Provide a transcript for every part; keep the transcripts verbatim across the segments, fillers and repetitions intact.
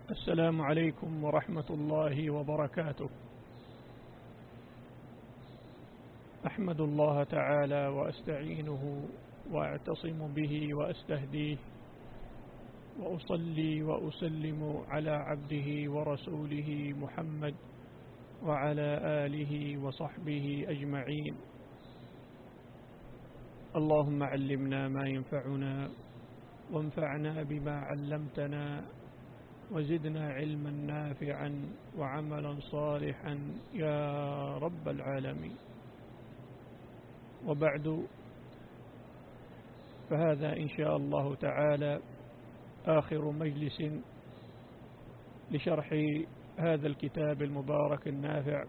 السلام عليكم ورحمة الله وبركاته. أحمد الله تعالى وأستعينه وأعتصم به وأستهديه، وأصلي وأسلم على عبده ورسوله محمد وعلى آله وصحبه أجمعين. اللهم علمنا ما ينفعنا وانفعنا بما علمتنا وزدنا علما نافعا وعملا صالحا يا رب العالمين. وبعد، فهذا إن شاء الله تعالى آخر مجلس لشرح هذا الكتاب المبارك النافع،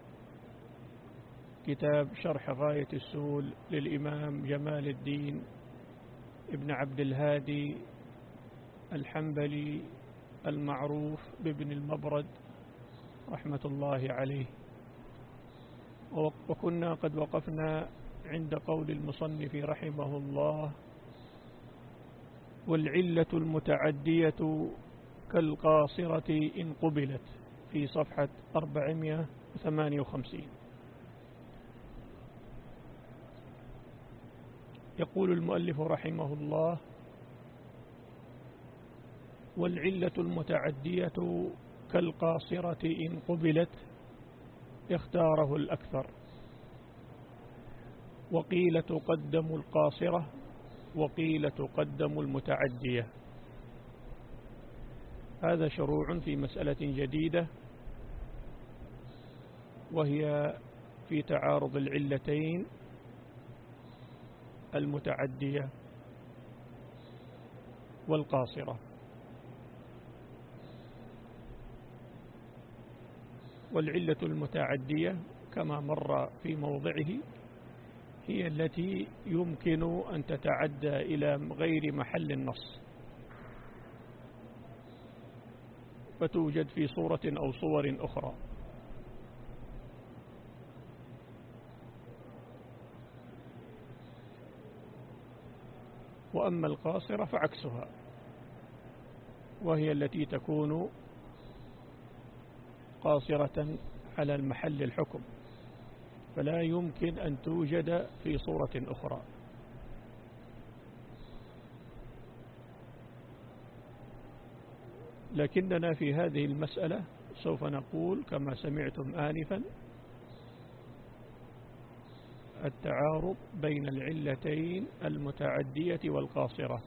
كتاب شرح غاية السول للإمام جمال الدين ابن عبد الهادي الحنبلي المعروف بابن المبرد رحمة الله عليه. وكنا قد وقفنا عند قول المصنف رحمه الله: والعلة المتعدية كالقاصرة إن قبلت، في صفحة أربعمائة وثمانية وخمسين. يقول المؤلف رحمه الله: والعلة المتعدية كالقاصرة إن قبلت، اختاره الأكثر، وقيل تقدم القاصرة وقيل تقدم المتعدية. هذا شروع في مسألة جديدة، وهي في تعارض العلتين المتعدية والقاصرة. والعلة المتعدية كما مر في موضعه هي التي يمكن أن تتعدى إلى غير محل النص، فتوجد في صورة أو صور أخرى. وأما القاصرة فعكسها، وهي التي تكون قاصرة على المحل الحكم، فلا يمكن أن توجد في صورة أخرى. لكننا في هذه المسألة سوف نقول كما سمعتم آنفا: التعارض بين العلتين المتعدية والقاصرة،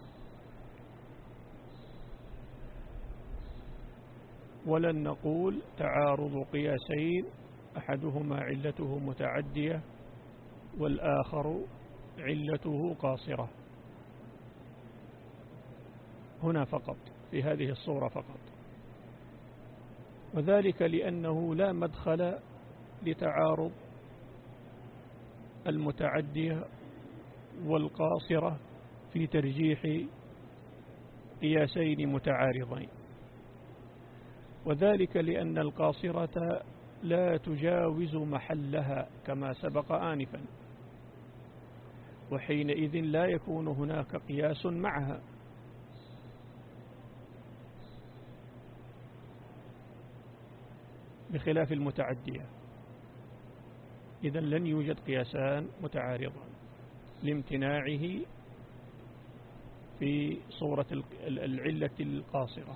ولن نقول تعارض قياسين أحدهما علته متعدية والآخر علته قاصرة، هنا فقط في هذه الصورة فقط. وذلك لأنه لا مدخل لتعارض المتعدية والقاصرة في ترجيح قياسين متعارضين، وذلك لأن القاصرة لا تجاوز محلها كما سبق آنفا، وحينئذ لا يكون هناك قياس معها. بخلاف المتعدية، إذن لن يوجد قياسان متعارضان لامتناعه في صورة العلة القاصرة.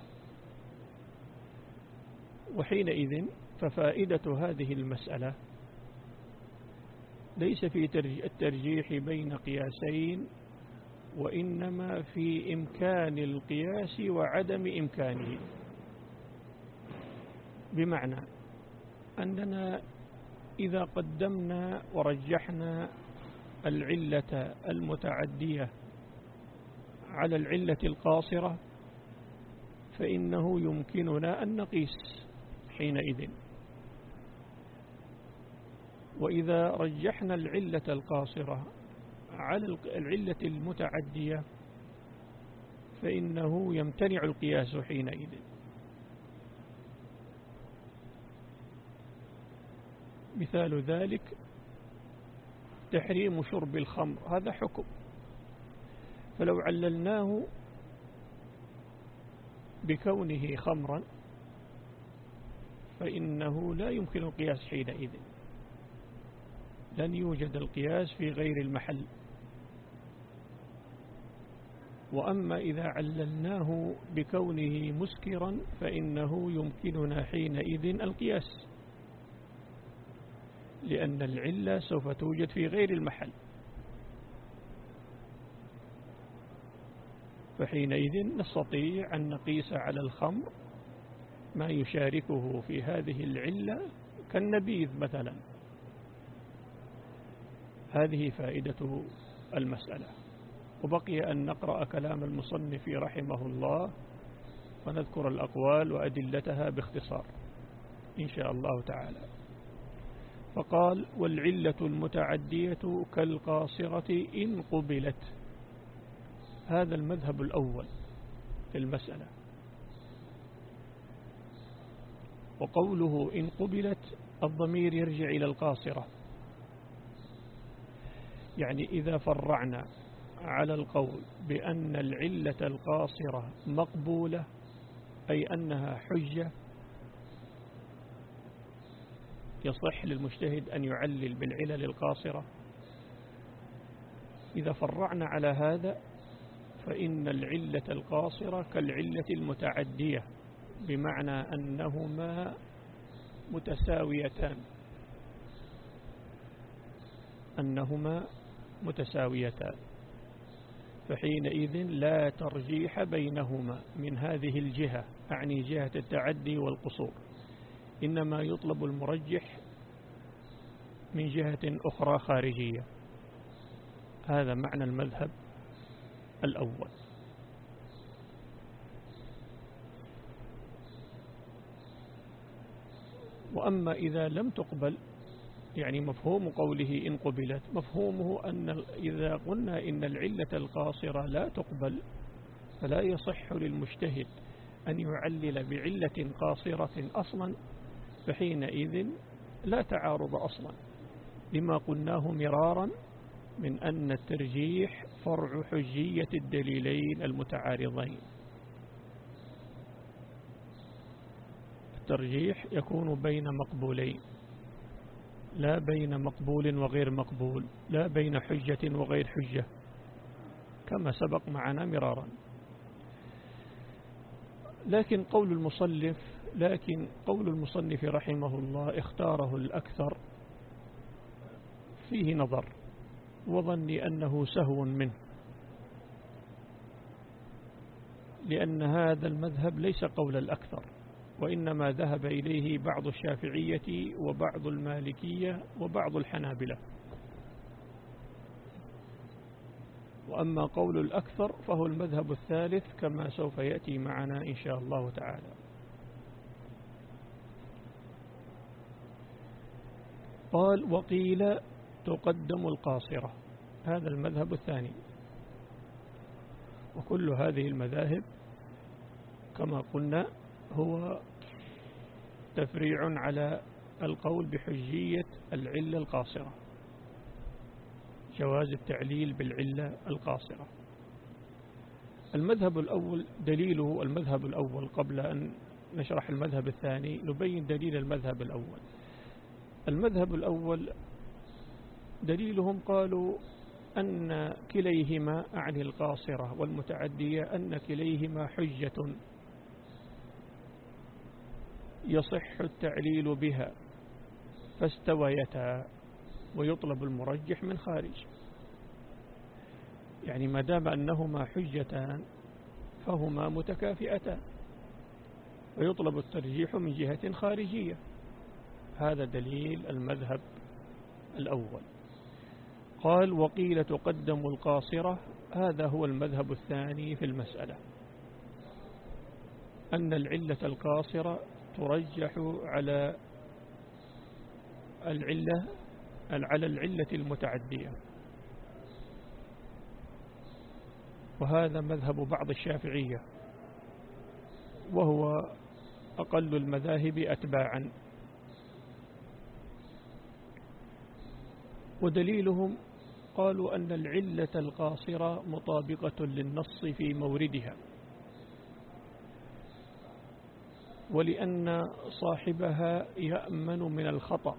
وحينئذ ففائدة هذه المسألة ليس في الترجيح بين قياسين، وإنما في إمكان القياس وعدم إمكانه. بمعنى أننا إذا قدمنا ورجحنا العلة المتعدية على العلة القاصرة، فإنه يمكننا أن نقيس حينئذ. وإذا رجحنا العلة القاصرة على العلة المتعدية فإنه يمتنع القياس حينئذ. مثال ذلك تحريم شرب الخمر، هذا حكم، فلو عللناه بكونه خمرا فإنه لا يمكن القياس حينئذ، لن يوجد القياس في غير المحل. وأما إذا عللناه بكونه مسكرا فإنه يمكننا حينئذ القياس، لأن العلة سوف توجد في غير المحل، فحينئذ نستطيع أن نقيس على الخمر ما يشاركه في هذه العلة كالنبيذ مثلا. هذه فائدة المسألة. وبقي أن نقرأ كلام المصنف رحمه الله ونذكر الأقوال وأدلتها باختصار إن شاء الله تعالى. فقال: والعلة المتعدية كالقاصرة إن قبلت. هذا المذهب الأول في المسألة. وقوله إن قبلت الضمير يرجع إلى القاصرة، يعني إذا فرعنا على القول بأن العلة القاصرة مقبولة، أي أنها حجة يصح للمجتهد أن يعلل بالعلل القاصرة، إذا فرعنا على هذا فإن العلة القاصرة كالعلة المتعدية، بمعنى أنهما متساويتان أنهما متساويتان فحينئذ لا ترجيح بينهما من هذه الجهة، أعني جهة التعدي والقصور، إنما يطلب المرجح من جهة أخرى خارجية. هذا معنى المذهب الأول. وأما إذا لم تقبل، يعني مفهوم قوله إن قبلت، مفهومه أن إذا قلنا إن العلة القاصرة لا تقبل فلا يصح للمجتهد أن يعلل بعلة قاصرة أصلا، فحينئذ لا تعارض أصلا لما قلناه مرارا من أن الترجيح فرع حجية الدليلين المتعارضين. الترجيح يكون بين مقبولين، لا بين مقبول وغير مقبول، لا بين حجة وغير حجة، كما سبق معنا مرارا. لكن قول المصنف لكن قول المصنف رحمه الله اختاره الأكثر فيه نظر، وظني أنه سهو منه، لأن هذا المذهب ليس قول الأكثر، وإنما ذهب إليه بعض الشافعية وبعض المالكية وبعض الحنابلة. وأما قول الأكثر فهو المذهب الثالث كما سوف يأتي معنا إن شاء الله تعالى. قال: وقيل تقدم القاصرة. هذا المذهب الثاني. وكل هذه المذاهب كما قلنا هو تفريع على القول بحجية العلة القاصرة، جواز التعليل بالعلة القاصرة. المذهب الأول دليله المذهب الأول. قبل أن نشرح المذهب الثاني نبين دليل المذهب الأول. المذهب الأول دليلهم قالوا أن كليهما، أعني القاصرة والمتعدية، أن كليهما حجة يصح التعليل بها فاستويتا، ويطلب المرجح من خارج. يعني ما دام أنهما حجتان فهما متكافئتان، ويطلب الترجيح من جهة خارجية. هذا دليل المذهب الأول. قال: وقيل تقدم القاصرة. هذا هو المذهب الثاني في المسألة، أن العلة القاصرة ترجح على العلة على العلة المتعدية، وهذا مذهب بعض الشافعية، وهو أقل المذاهب أتباعا. ودليلهم قالوا أن العلة القاصرة مطابقة للنص في موردها، ولأن صاحبها يأمن من الخطأ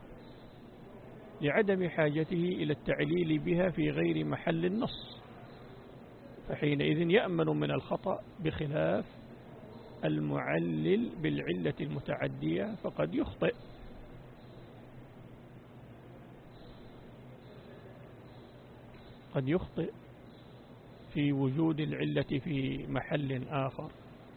لعدم حاجته إلى التعليل بها في غير محل النص، فحينئذ يأمن من الخطأ، بخلاف المعلل بالعلة المتعدية فقد يخطئ. قد يخطئ في وجود العلة في محل آخر.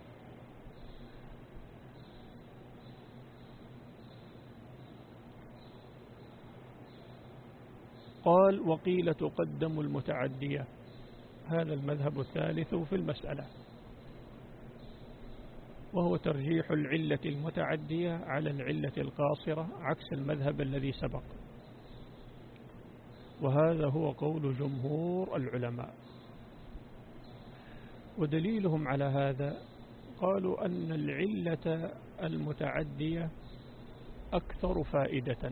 قال وقيل تقدم المتعدية، هذا المذهب الثالث في المسألة، وهو ترجيح العلة المتعدية على العلة القاصرة عكس المذهب الذي سبق، وهذا هو قول جمهور العلماء. ودليلهم على هذا قالوا أن العلة المتعدية أكثر فائدة،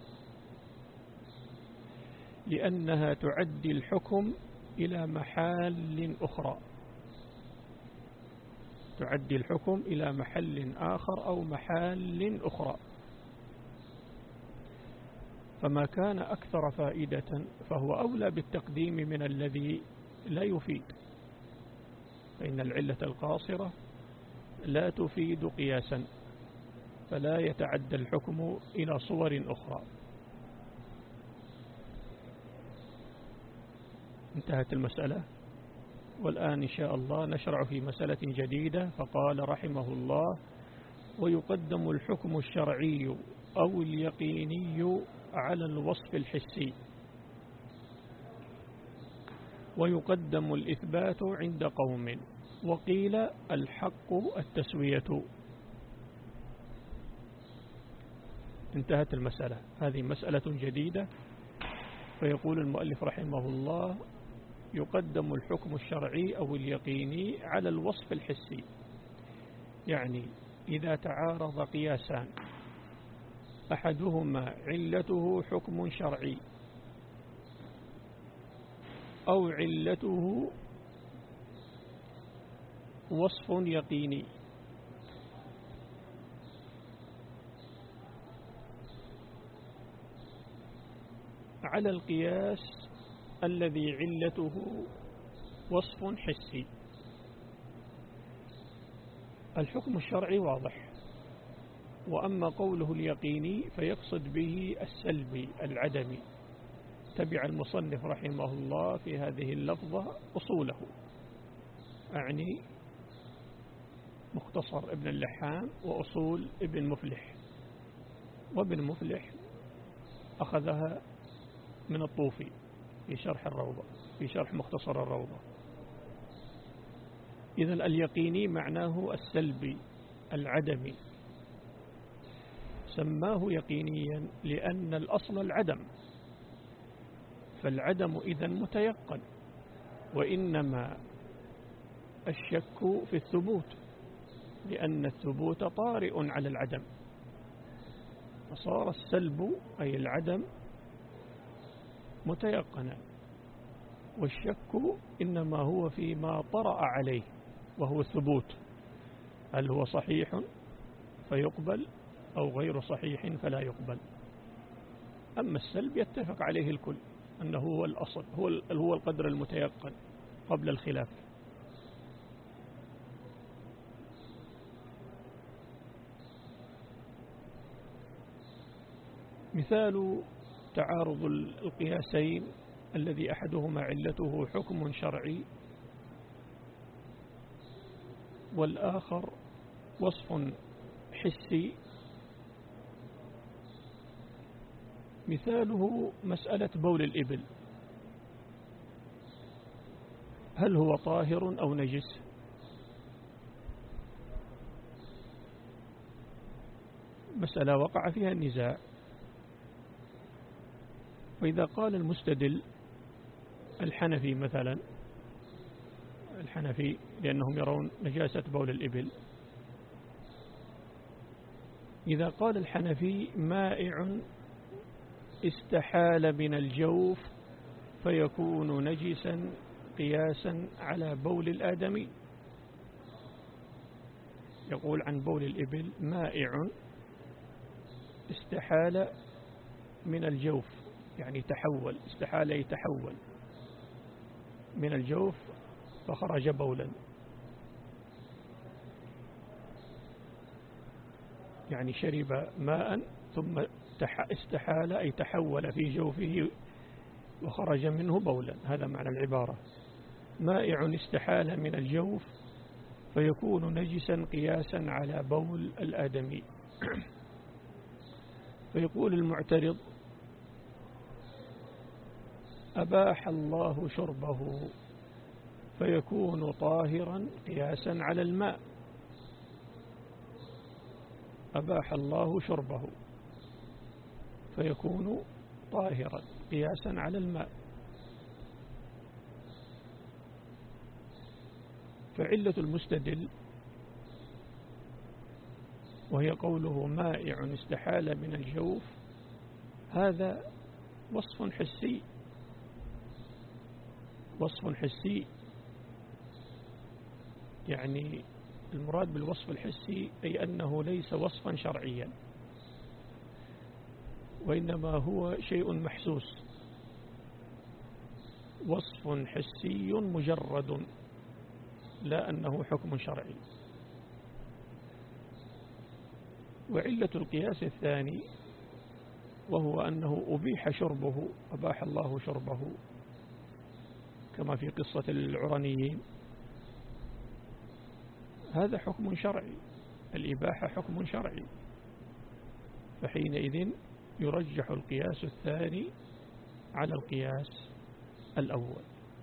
لأنها تعدي الحكم إلى محال أخرى، تعدي الحكم إلى محل آخر أو محال أخرى، فما كان أكثر فائدة فهو أولى بالتقديم من الذي لا يفيد، فإن العلة القاصرة لا تفيد قياسا، فلا يتعدى الحكم إلى صور أخرى. انتهت المسألة، والآن إن شاء الله نشرع في مسألة جديدة. فقال رحمه الله ويقدم الحكم الشرعي أو اليقيني على الوصف الحسي، ويقدم الإثبات عند قوم، وقيل الحق التسوية. انتهت المسألة، هذه مسألة جديدة. فيقول المؤلف رحمه الله يقدم الحكم الشرعي أو اليقيني على الوصف الحسي، يعني إذا تعارض قياسان أحدهما علته حكم شرعي أو علته وصف يقيني، على القياس الذي علته وصف حسي، الحكم الشرعي واضح. وأما قوله اليقيني فيقصد به السلبي العدمي. تبع المصنف رحمه الله في هذه اللفظة أصوله، أعني مختصر ابن اللحام وأصول ابن مفلح، وابن مفلح أخذها من الطوفي في شرح الروضة، في شرح مختصر الروضة. إذن اليقيني معناه السلبي العدمي، سماه يقينيا لأن الأصل العدم، فالعدم إذن متيقن، وإنما الشك في الثبوت، لأن الثبوت طارئ على العدم، فصار السلب أي العدم متيقنا، والشك إنما هو فيما طرأ عليه وهو الثبوت، هل هو صحيح فيقبل أو غير صحيح فلا يقبل. أما السلب يتفق عليه الكل أنه هو الأصل، هو هو القدر المتيقن قبل الخلاف. مثال تعارض القياسين الذي أحدهما علته حكم شرعي والآخر وصف حسي، مثاله مسألة بول الإبل، هل هو طاهر أو نجس؟ مسألة وقع فيها النزاع. وإذا قال المستدل الحنفي مثلا، الحنفي لأنهم يرون نجاسة بول الإبل، إذا قال الحنفي مائع استحال من الجوف فيكون نجسا قياسا على بول الآدمي، يقول عن بول الإبل مائع استحال من الجوف، يعني تحول، استحال يتحول من الجوف فخرج بولا، يعني شرب ماء ثم استحال أي تحول في جوفه وخرج منه بولا. هذا معنى العبارة، مائع استحال من الجوف فيكون نجسا قياسا على بول الآدمي. فيقول المعترض أباح الله شربه فيكون طاهرا قياسا على الماء. أباح الله شربه فيكون طاهرا قياسا على الماء. فعلة المستدل وهي قوله مائع استحال من الجوف، هذا وصف حسي، وصف حسي، يعني المراد بالوصف الحسي أي أنه ليس وصفا شرعيا، وإنما هو شيء محسوس، وصف حسي مجرد، لا أنه حكم شرعي. وعلة القياس الثاني وهو أنه أبيح شربه، أباح الله شربه كما في قصة العرنيين، هذا حكم شرعي، الإباحة حكم شرعي، فحينئذ يرجح القياس الثاني على القياس الأول.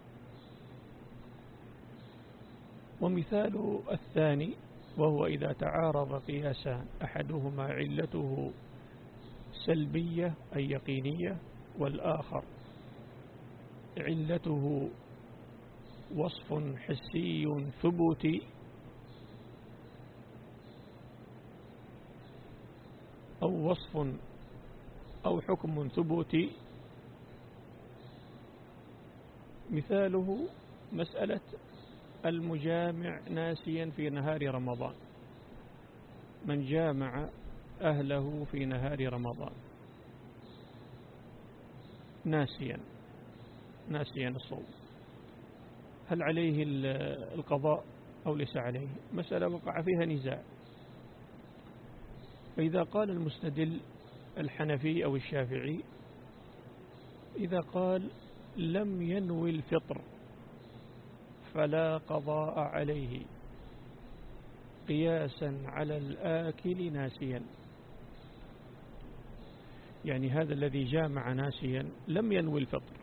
ومثال الثاني وهو إذا تعارض قياسان أحدهما علته سلبية أي يقينية والآخر علته وصف حسي ثبوتي، أو وصف أو حكم ثبوتي. مثاله مسألة المجامع ناسيا في نهار رمضان، من جامع أهله في نهار رمضان ناسيا ناسيا الصوم، هل عليه القضاء أو ليس عليه؟ مسألة وقع فيها نزاع. فإذا قال المستدل الحنفي أو الشافعي، إذا قال لم ينوي الفطر فلا قضاء عليه قياسا على الآكل ناسيا، يعني هذا الذي جامع ناسيا لم ينوي الفطر،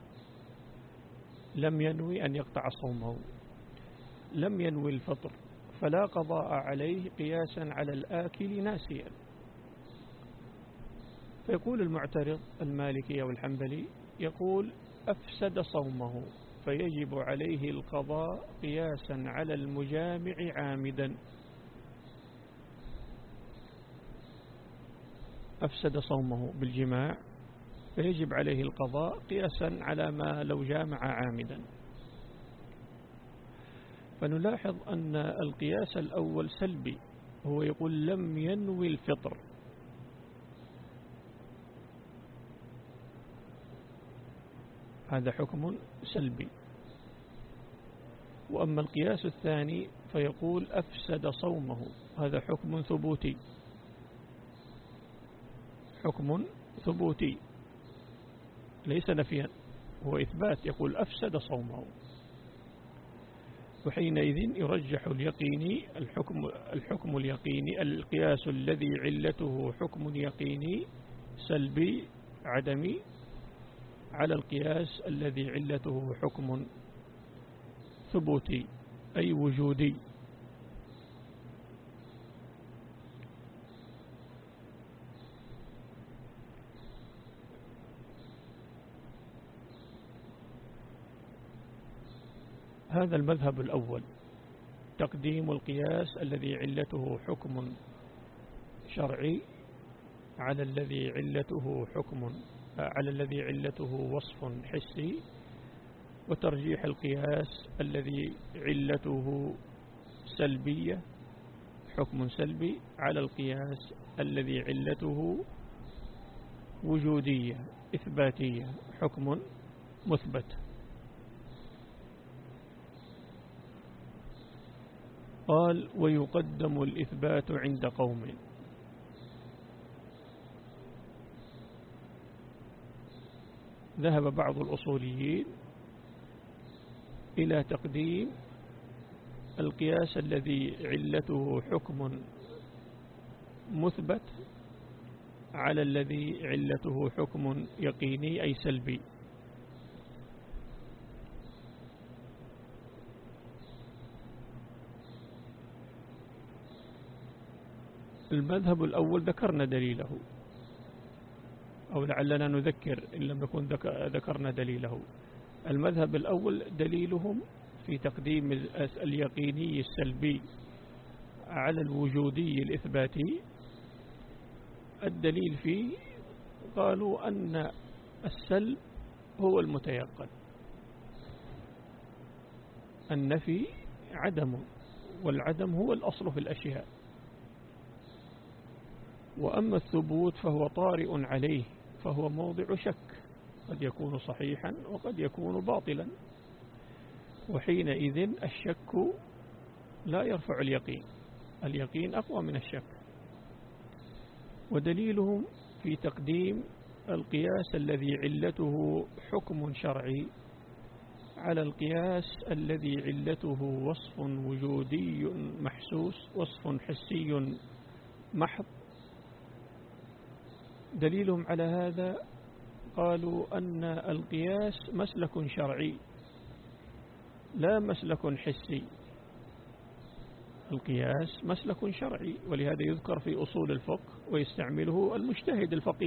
لم ينوي أن يقطع صومه، لم ينوي الفطر فلا قضاء عليه قياسا على الآكل ناسيا. فيقول المعترض المالكي أو الحنبلي يقول أفسد صومه فيجب عليه القضاء قياسا على المجامع عامدا. أفسد صومه بالجماع فيجب عليه القضاء قياسا على ما لو جامع عامدا. فنلاحظ أن القياس الأول سلبي، هو يقول لم ينوي الفطر، هذا حكم سلبي. وأما القياس الثاني فيقول أفسد صومه، هذا حكم ثبوتي، حكم ثبوتي ليس نفيا، هو إثبات، يقول أفسد صومه. وحينئذ يرجح اليقيني الحكم الحكم اليقيني القياس الذي علته حكم يقيني سلبي عدمي على القياس الذي علته حكم ثبوتي أي وجودي. هذا المذهب الأول، تقديم القياس الذي علته حكم شرعي على الذي علته حكم على الذي علته وصف حسي، وترجيح القياس الذي علته سلبية حكم سلبي على القياس الذي علته وجودية إثباتية حكم مثبت. قال ويقدم الإثبات عند قوم. ذهب بعض الأصوليين إلى تقديم القياس الذي علته حكم مثبت على الذي علته حكم يقيني أي سلبي. المذهب الأول ذكرنا دليله، أو لعلنا نذكر إن لم نكن ذكرنا دليله. المذهب الأول دليلهم في تقديم اليقيني السلبي على الوجودي الإثباتي. الدليل فيه قالوا أن السلب هو المتيقن، النفي عدم، والعدم هو الأصل في الأشياء، وأما الثبوت فهو طارئ عليه، فهو موضع شك، قد يكون صحيحا وقد يكون باطلا، وحينئذ الشك لا يرفع اليقين، اليقين أقوى من الشك. ودليلهم في تقديم القياس الذي علته حكم شرعي على القياس الذي علته وصف وجودي محسوس، وصف حسي محض. دليلهم على هذا قالوا أن القياس مسلك شرعي لا مسلك حسي. القياس مسلك شرعي، ولهذا يذكر في أصول الفقه ويستعمله المجتهد الفقيه.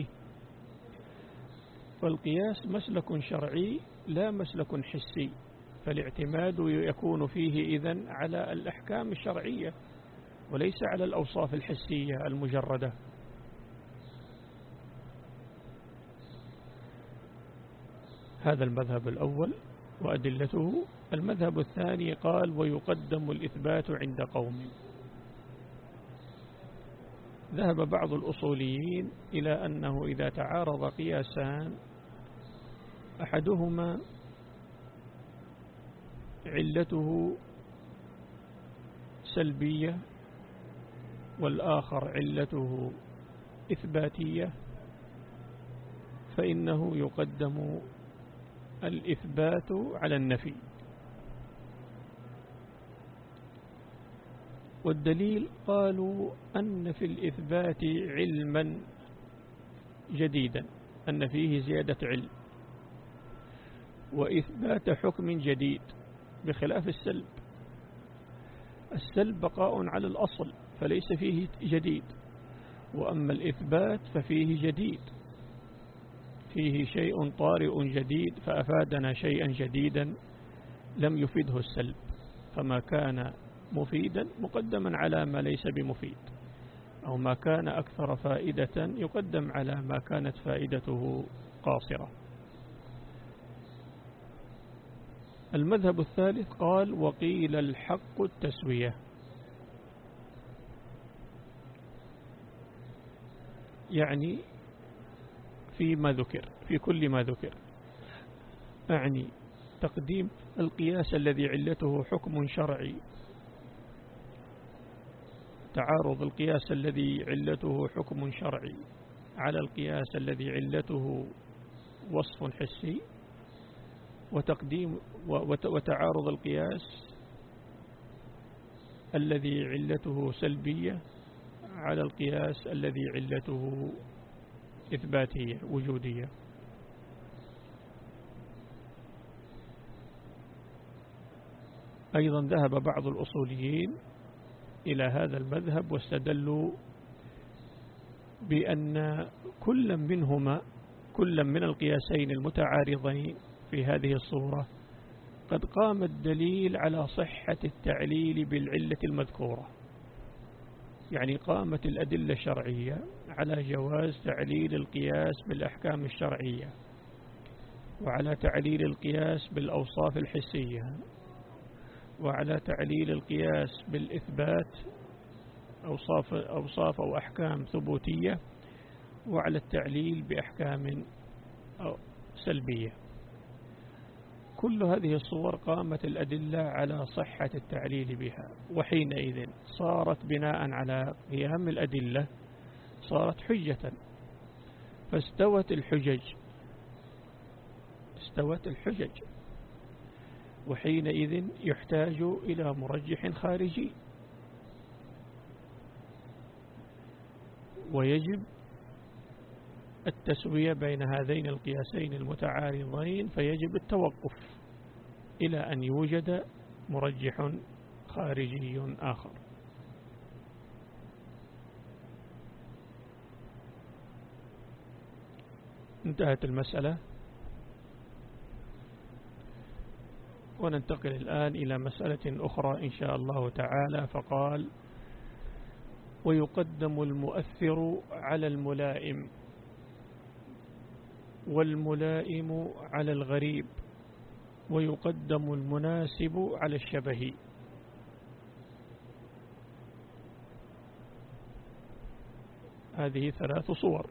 فالقياس مسلك شرعي لا مسلك حسي، فالاعتماد يكون فيه إذن على الأحكام الشرعية وليس على الأوصاف الحسية المجردة. هذا المذهب الأول وأدلته. المذهب الثاني قال ويقدم الإثبات عند قوم. ذهب بعض الأصوليين إلى أنه إذا تعارض قياسان أحدهما علته سلبية والآخر علته إثباتية، فإنه يقدم الإثبات على النفي. والدليل قالوا أن في الإثبات علما جديدا، أن فيه زيادة علم وإثبات حكم جديد، بخلاف السلب. السلب بقاء على الأصل فليس فيه جديد، وأما الإثبات ففيه جديد، فيه شيء طارئ جديد فأفادنا شيئا جديدا لم يفيده السلب، فما كان مفيدا مقدما على ما ليس بمفيد، أو ما كان أكثر فائدة يقدم على ما كانت فائدته قاصرة. المذهب الثالث قال وقيل الحق التسوية، يعني فيما ذكر، في كل ما ذكر، أعني تقديم القياس الذي علته حكم شرعي، تعارض القياس الذي علته حكم شرعي على القياس الذي علته وصف حسي، وتقديم وتعارض القياس الذي علته سلبية على القياس الذي علته إثباتية وجودية. أيضا ذهب بعض الأصوليين إلى هذا المذهب واستدلوا بأن كل منهما، كل من القياسين المتعارضين في هذه الصورة قد قام الدليل على صحة التعليل بالعلة المذكورة، يعني قامت الأدلة الشرعية على جواز تعليل القياس بالأحكام الشرعية، وعلى تعليل القياس بالأوصاف الحسية، وعلى تعليل القياس بالإثبات أوصاف, أوصاف أو أحكام ثبوتية، وعلى التعليل بأحكام سلبية. كل هذه الصور قامت الأدلة على صحة التعليل بها، وحينئذ صارت بناء على قيام الأدلة صارت حجة، فاستوت الحجج استوت الحجج وحينئذ يحتاج إلى مرجح خارجي، ويجب التسوية بين هذين القياسين المتعارضين، فيجب التوقف إلى أن يوجد مرجح خارجي آخر. انتهت المسألة، وننتقل الآن إلى مسألة أخرى إن شاء الله تعالى. فقال: ويقدم المؤثر على الملائم، والملائم على الغريب، ويقدم المناسب على الشبه. هذه ثلاث صور،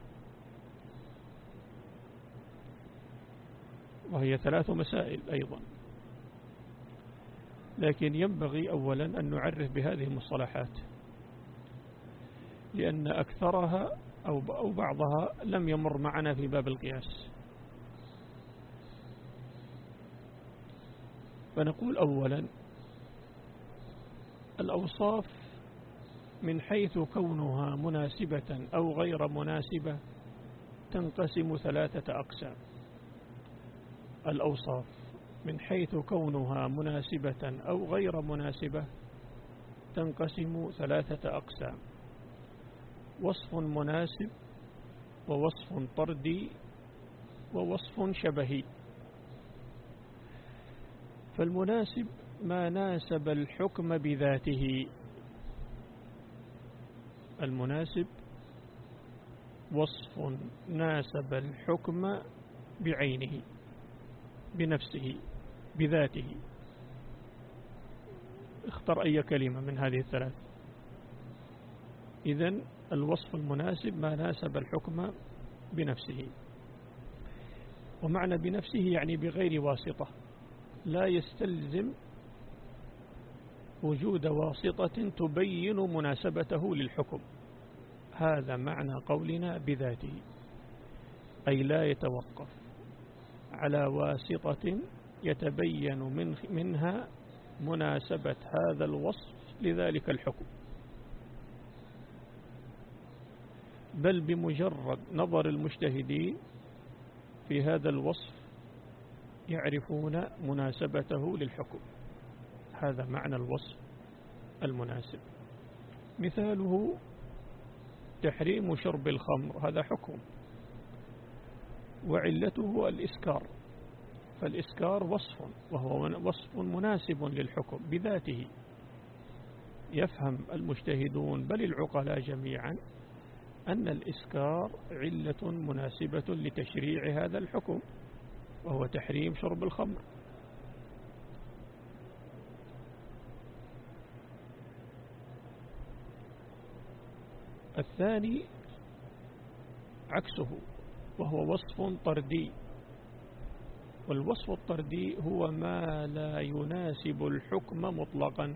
وهي ثلاث مسائل أيضا، لكن ينبغي أولا أن نعرف بهذه المصطلحات، لأن أكثرها أو بعضها لم يمر معنا في باب القياس. فنقول أولا: الأوصاف من حيث كونها مناسبة أو غير مناسبة تنقسم ثلاثة أقسام. الأوصاف من حيث كونها مناسبة أو غير مناسبة تنقسم ثلاثة أقسام: وصف مناسب، ووصف طردي، ووصف شبهي. فالمناسب ما ناسب الحكم بذاته. المناسب وصف ناسب الحكم بعينه، بنفسه، بذاته. اختر أي كلمة من هذه الثلاث. إذن الوصف المناسب ما ناسب الحكم بنفسه، ومعنى بنفسه يعني بغير واسطة، لا يستلزم وجود واسطة تبين مناسبته للحكم. هذا معنى قولنا بذاته، أي لا يتوقف على واسطة يتبين من منها مناسبة هذا الوصف لذلك الحكم، بل بمجرد نظر المجتهدين في هذا الوصف يعرفون مناسبته للحكم. هذا معنى الوصف المناسب. مثاله تحريم شرب الخمر، هذا حكم، وعلته الإسكار، فالإسكار وصف، وهو وصف مناسب للحكم بذاته. يفهم المجتهدون بل العقلاء جميعا أن الإسكار علة مناسبة لتشريع هذا الحكم، وهو تحريم شرب الخمر. الثاني عكسه، وهو وصف طردي. والوصف الطردي هو ما لا يناسب الحكم مطلقا.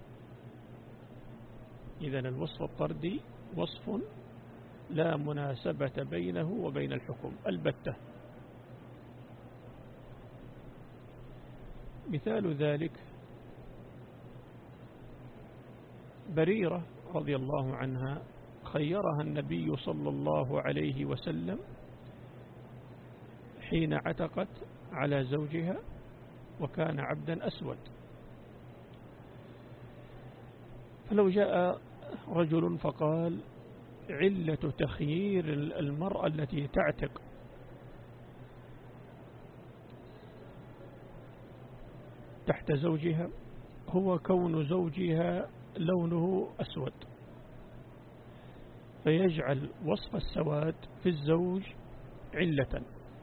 إذن الوصف الطردي وصف لا مناسبة بينه وبين الحكم البتة. مثال ذلك بريرة رضي الله عنها، خيرها النبي صلى الله عليه وسلم حين عتقت على زوجها، وكان عبدا أسود. فلو جاء رجل فقال: علة تخيير المرأة التي تعتق تحت زوجها هو كون زوجها لونه أسود، فيجعل وصف السواد في الزوج علة،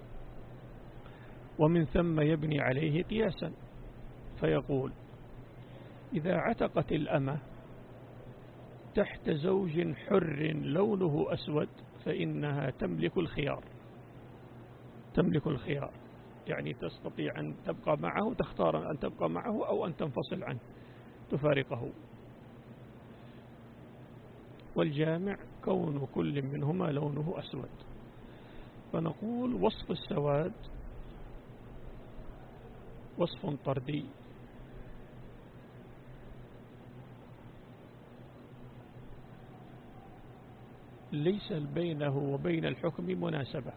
ومن ثم يبني عليه قياسا، فيقول: إذا عتقت الأمة تحت زوج حر لونه أسود فإنها تملك الخيار، تملك الخيار، يعني تستطيع أن تبقى معه، تختار أن تبقى معه أو أن تنفصل عنه تفارقه. والجامع كون كل منهما لونه أسود. فنقول وصف السواد وصف طردي ليس بينه وبين الحكم مناسبة،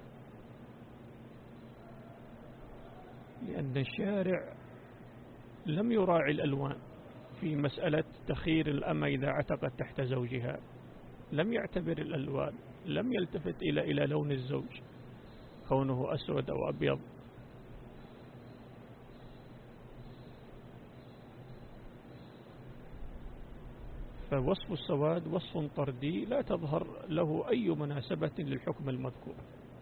لأن الشارع لم يراعي الألوان في مسألة تخيير الأمة إذا عتقت تحت زوجها، لم يعتبر الألوان، لم يلتفت إلى إلى لون الزوج كونه أسود أو أبيض. فوصف السواد وصف طردي لا تظهر له أي مناسبة للحكم المذكور.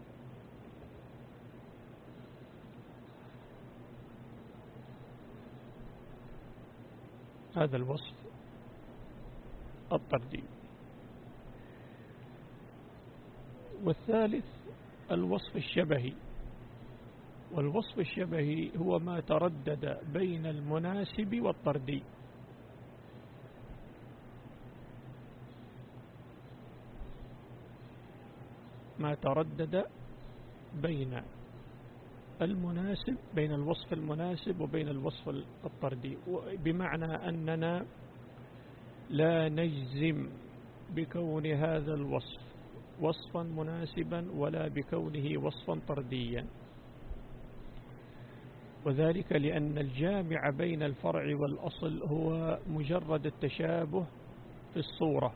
هذا الوصف الطردي. والثالث الوصف الشبهي. والوصف الشبهي هو ما تردد بين المناسب والطردي. ما تردد بين المناسب، بين الوصف المناسب وبين الوصف الطردي، بمعنى أننا لا نجزم بكون هذا الوصف وصفا مناسبا ولا بكونه وصفا طرديا، وذلك لأن الجامع بين الفرع والأصل هو مجرد التشابه في الصورة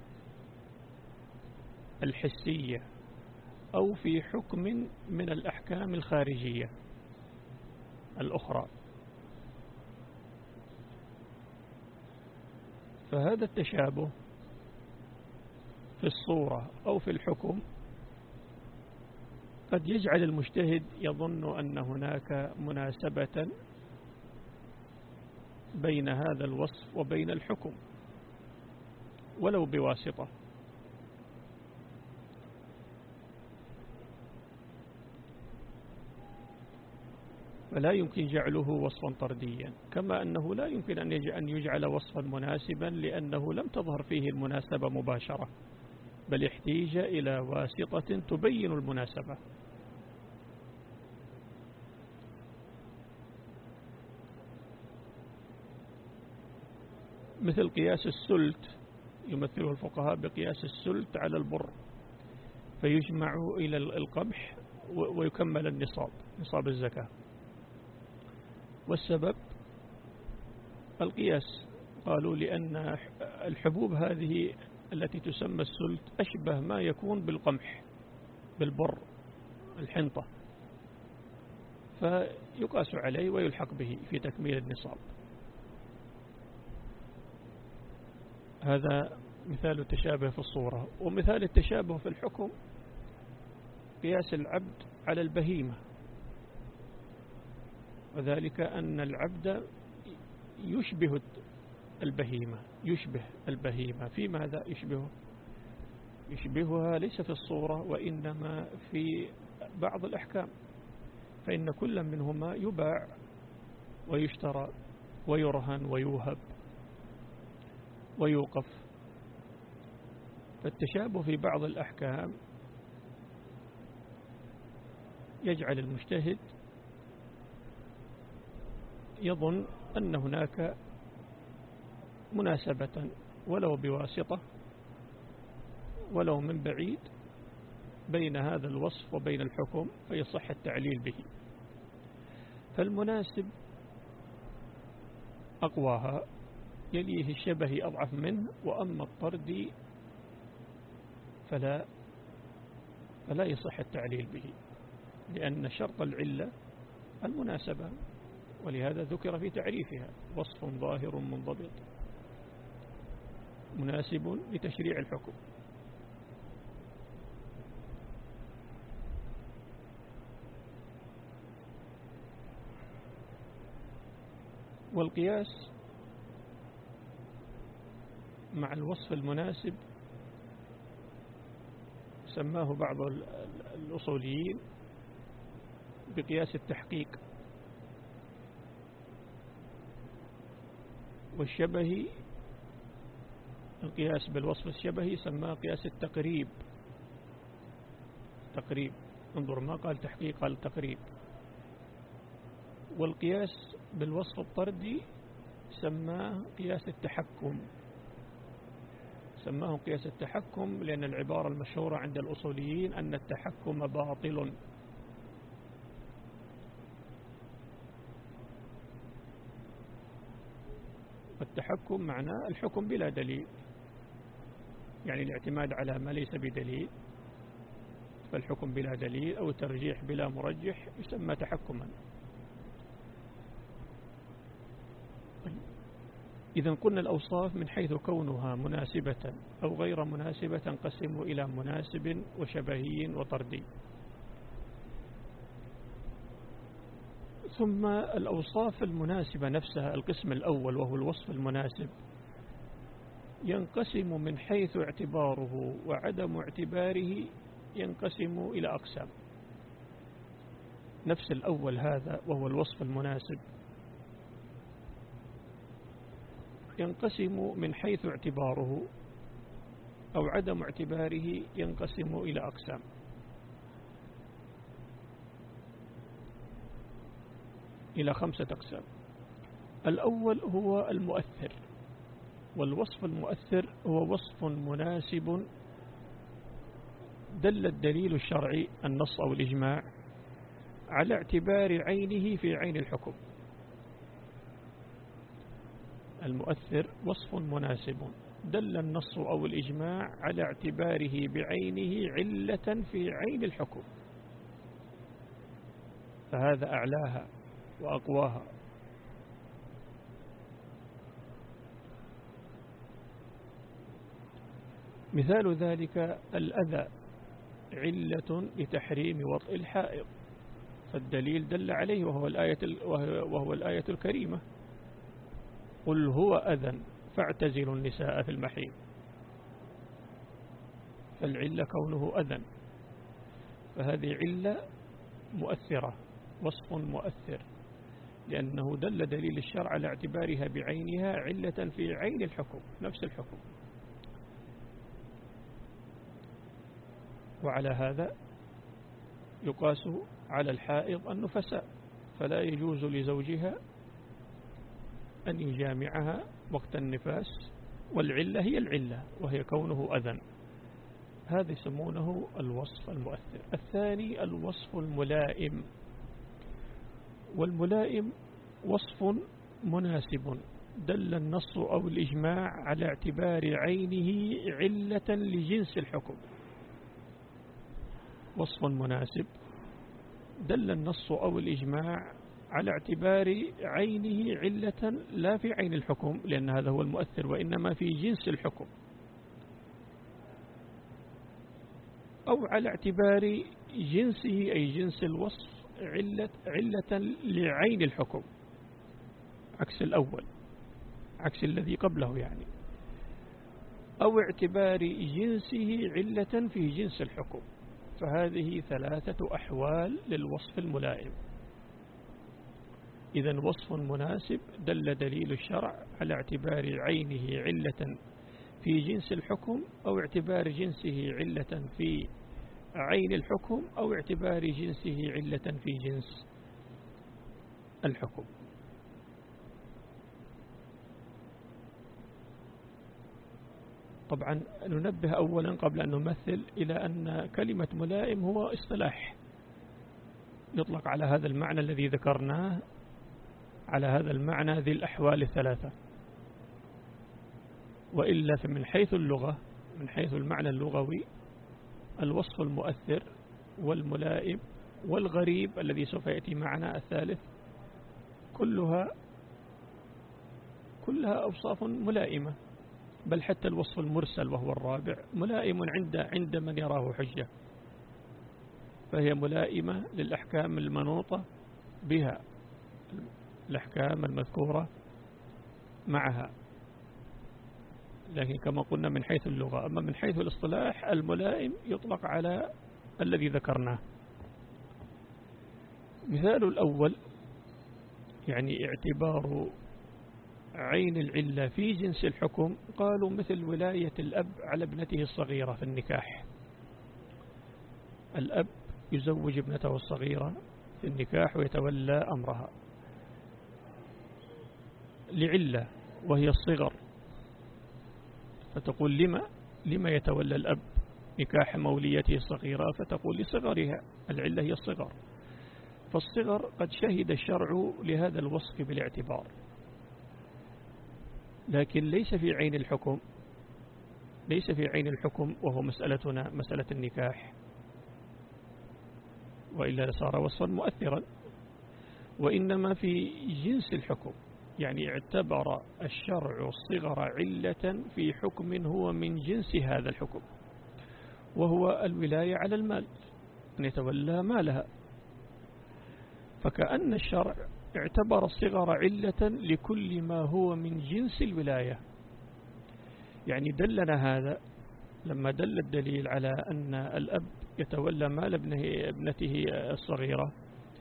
الحسية أو في حكم من الأحكام الخارجية الأخرى. فهذا التشابه في الصورة أو في الحكم قد يجعل المجتهد يظن أن هناك مناسبة بين هذا الوصف وبين الحكم ولو بواسطة، فلا يمكن جعله وصفا طرديا، كما أنه لا يمكن أن يجعل وصفا مناسبا لأنه لم تظهر فيه المناسبة مباشرة، بل احتيج إلى واسطة تبين المناسبة. مثل قياس السلت، يمثله الفقهاء بقياس السلت على البر، فيجمع إلى القمح ويكمل النصاب، نصاب الزكاة. والسبب القياس، قالوا لأن الحبوب هذه التي تسمى السلت أشبه ما يكون بالقمح، بالبر، الحنطة، فيقاس عليه ويلحق به في تكميل النصاب. هذا مثال التشابه في الصورة. ومثال التشابه في الحكم قياس العبد على البهيمة، وذلك أن العبد يشبه البهيمة، يشبه البهيمة في ماذا يشبه؟ يشبهها ليس في الصورة وإنما في بعض الأحكام، فإن كل منهما يباع ويشترى ويرهن ويوهب ويوقف. فالتشابه في بعض الأحكام يجعل المجتهد يظن أن هناك مناسبة ولو بواسطة ولو من بعيد بين هذا الوصف وبين الحكم، فيصح التعليل به. فالمناسب أقواها، يليه الشبه أضعف منه، وأما الطردي فلا فلا يصح التعليل به، لأن شرط العلة المناسبة، ولهذا ذكر في تعريفها وصف ظاهر منضبط مناسب لتشريع الحكم. والقياس مع الوصف المناسب سماه بعض الأصوليين بقياس التحقيق، والشبهي القياس بالوصف الشبهي سماه قياس التقريب. تقريب، انظر ما قال تحقيق قال تقريب. والقياس بالوصف الطردي سماه قياس التحكم، سماه قياس التحكم لأن العبارة المشهورة عند الأصوليين أن التحكم باطل. التحكم معناه الحكم بلا دليل، يعني الاعتماد على ما ليس بدليل، فالحكم بلا دليل أو ترجيح بلا مرجح يسمى تحكما. إذا قلنا الأوصاف من حيث كونها مناسبة أو غير مناسبة تنقسم إلى مناسب وشبهي وطردي. ثم الأوصاف المناسبة نفسها القسم الأول وهو الوصف المناسب ينقسم من حيث اعتباره وعدم اعتباره، ينقسم إلى أقسام. نفس الأول هذا وهو الوصف المناسب ينقسم من حيث اعتباره أو عدم اعتباره، ينقسم إلى أقسام. إلى خمسة أقسام. الأول هو المؤثر، والوصف المؤثر هو وصف مناسب دل الدليل الشرعي النص أو الإجماع على اعتبار عينه في عين الحكم. المؤثر وصف مناسب دل النص أو الإجماع على اعتباره بعينه علة في عين الحكم، فهذا أعلاها وأقواها. مثال ذلك الأذى علة لتحريم وطئ الحائض، فالدليل دل عليه وهو الآية, وهو الآية الكريمة: قل هو أذى فاعتزلوا النساء في المحيض. فالعلة كونه أذى، فهذه علة مؤثرة، وصف مؤثر، لأنه دل دليل الشرع على اعتبارها بعينها علة في عين الحكم، نفس الحكم. وعلى هذا يقاس على الحائض النفساء، فلا يجوز لزوجها أن يجامعها وقت النفاس، والعلة هي العلة وهي كونه أذى. هذا يسمونه الوصف المؤثر. الثاني الوصف الملائم، والملائم وصف مناسب دل النص أو الإجماع على اعتبار عينه علة لجنس الحكم. وصف مناسب دل النص أو الإجماع على اعتبار عينه علة لا في عين الحكم، لأن هذا هو المؤثر، وإنما في جنس الحكم، أو على اعتبار جنسه أي جنس الوصف علة, علة لعين الحكم، عكس الأول، عكس الذي قبله يعني، أو اعتبار جنسه علة في جنس الحكم. فهذه ثلاثة أحوال للوصف الملائم. إذن وصف مناسب دل دليل الشرع على اعتبار عينه علة في جنس الحكم، أو اعتبار جنسه علة في عين الحكم، أو اعتبار جنسه علة في جنس الحكم. طبعا ننبه أولا قبل أن نمثل إلى أن كلمة ملائم هو اصطلاح يطلق على هذا المعنى الذي ذكرناه، على هذا المعنى ذي الأحوال الثلاثة. وإلا فمن حيث اللغة، من حيث المعنى اللغوي، الوصف المؤثر والملائم والغريب الذي سوف يأتي معنا الثالث كلها كلها أوصاف ملائمة، بل حتى الوصف المرسل وهو الرابع ملائم عند عند من يراه حجة، فهي ملائمة للأحكام المنوطة بها، الأحكام المذكورة معها. لكن كما قلنا من حيث اللغة. أما من حيث الاصطلاح الملائم يطلق على الذي ذكرناه. مثال الأول يعني اعتبار عين العلة في جنس الحكم، قالوا مثل ولاية الأب على ابنته الصغيرة في النكاح. الأب يزوج ابنته الصغيرة في النكاح ويتولى أمرها لعلة وهي الصغر، فتقول لما لما يتولى الأب نكاح موليته الصغيرة؟ فتقول لصغرها، العلة هي الصغر. فالصغر قد شهد الشرع لهذا الوصف بالاعتبار، لكن ليس في عين الحكم، ليس في عين الحكم وهو مسألتنا مسألة النكاح، وإلا لصار وصفا مؤثرا، وإنما في جنس الحكم. يعني اعتبر الشرع الصغر علة في حكم هو من جنس هذا الحكم، وهو الولاية على المال، أن يتولى مالها. فكأن الشرع اعتبر الصغر علة لكل ما هو من جنس الولاية. يعني دلنا هذا لما دل الدليل على أن الأب يتولى مال ابنه ابنته الصغيرة،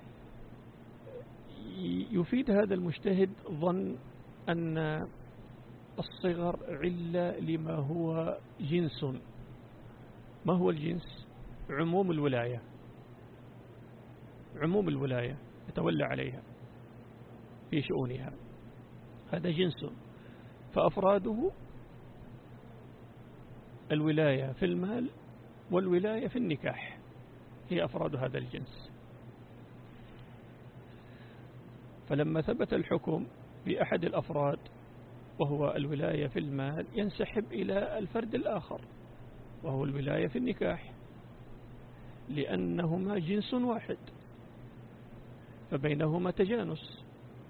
يفيد هذا المجتهد ظن أن الصغر علة لما هو جنس. ما هو الجنس؟ عموم الولاية، عموم الولاية يتولى عليها في شؤونها، هذا جنس. فأفراده الولاية في المال والولاية في النكاح، هي أفراد هذا الجنس. فلما ثبت الحكم بأحد الأفراد وهو الولاية في المال، ينسحب إلى الفرد الآخر وهو الولاية في النكاح، لأنهما جنس واحد فبينهما تجانس.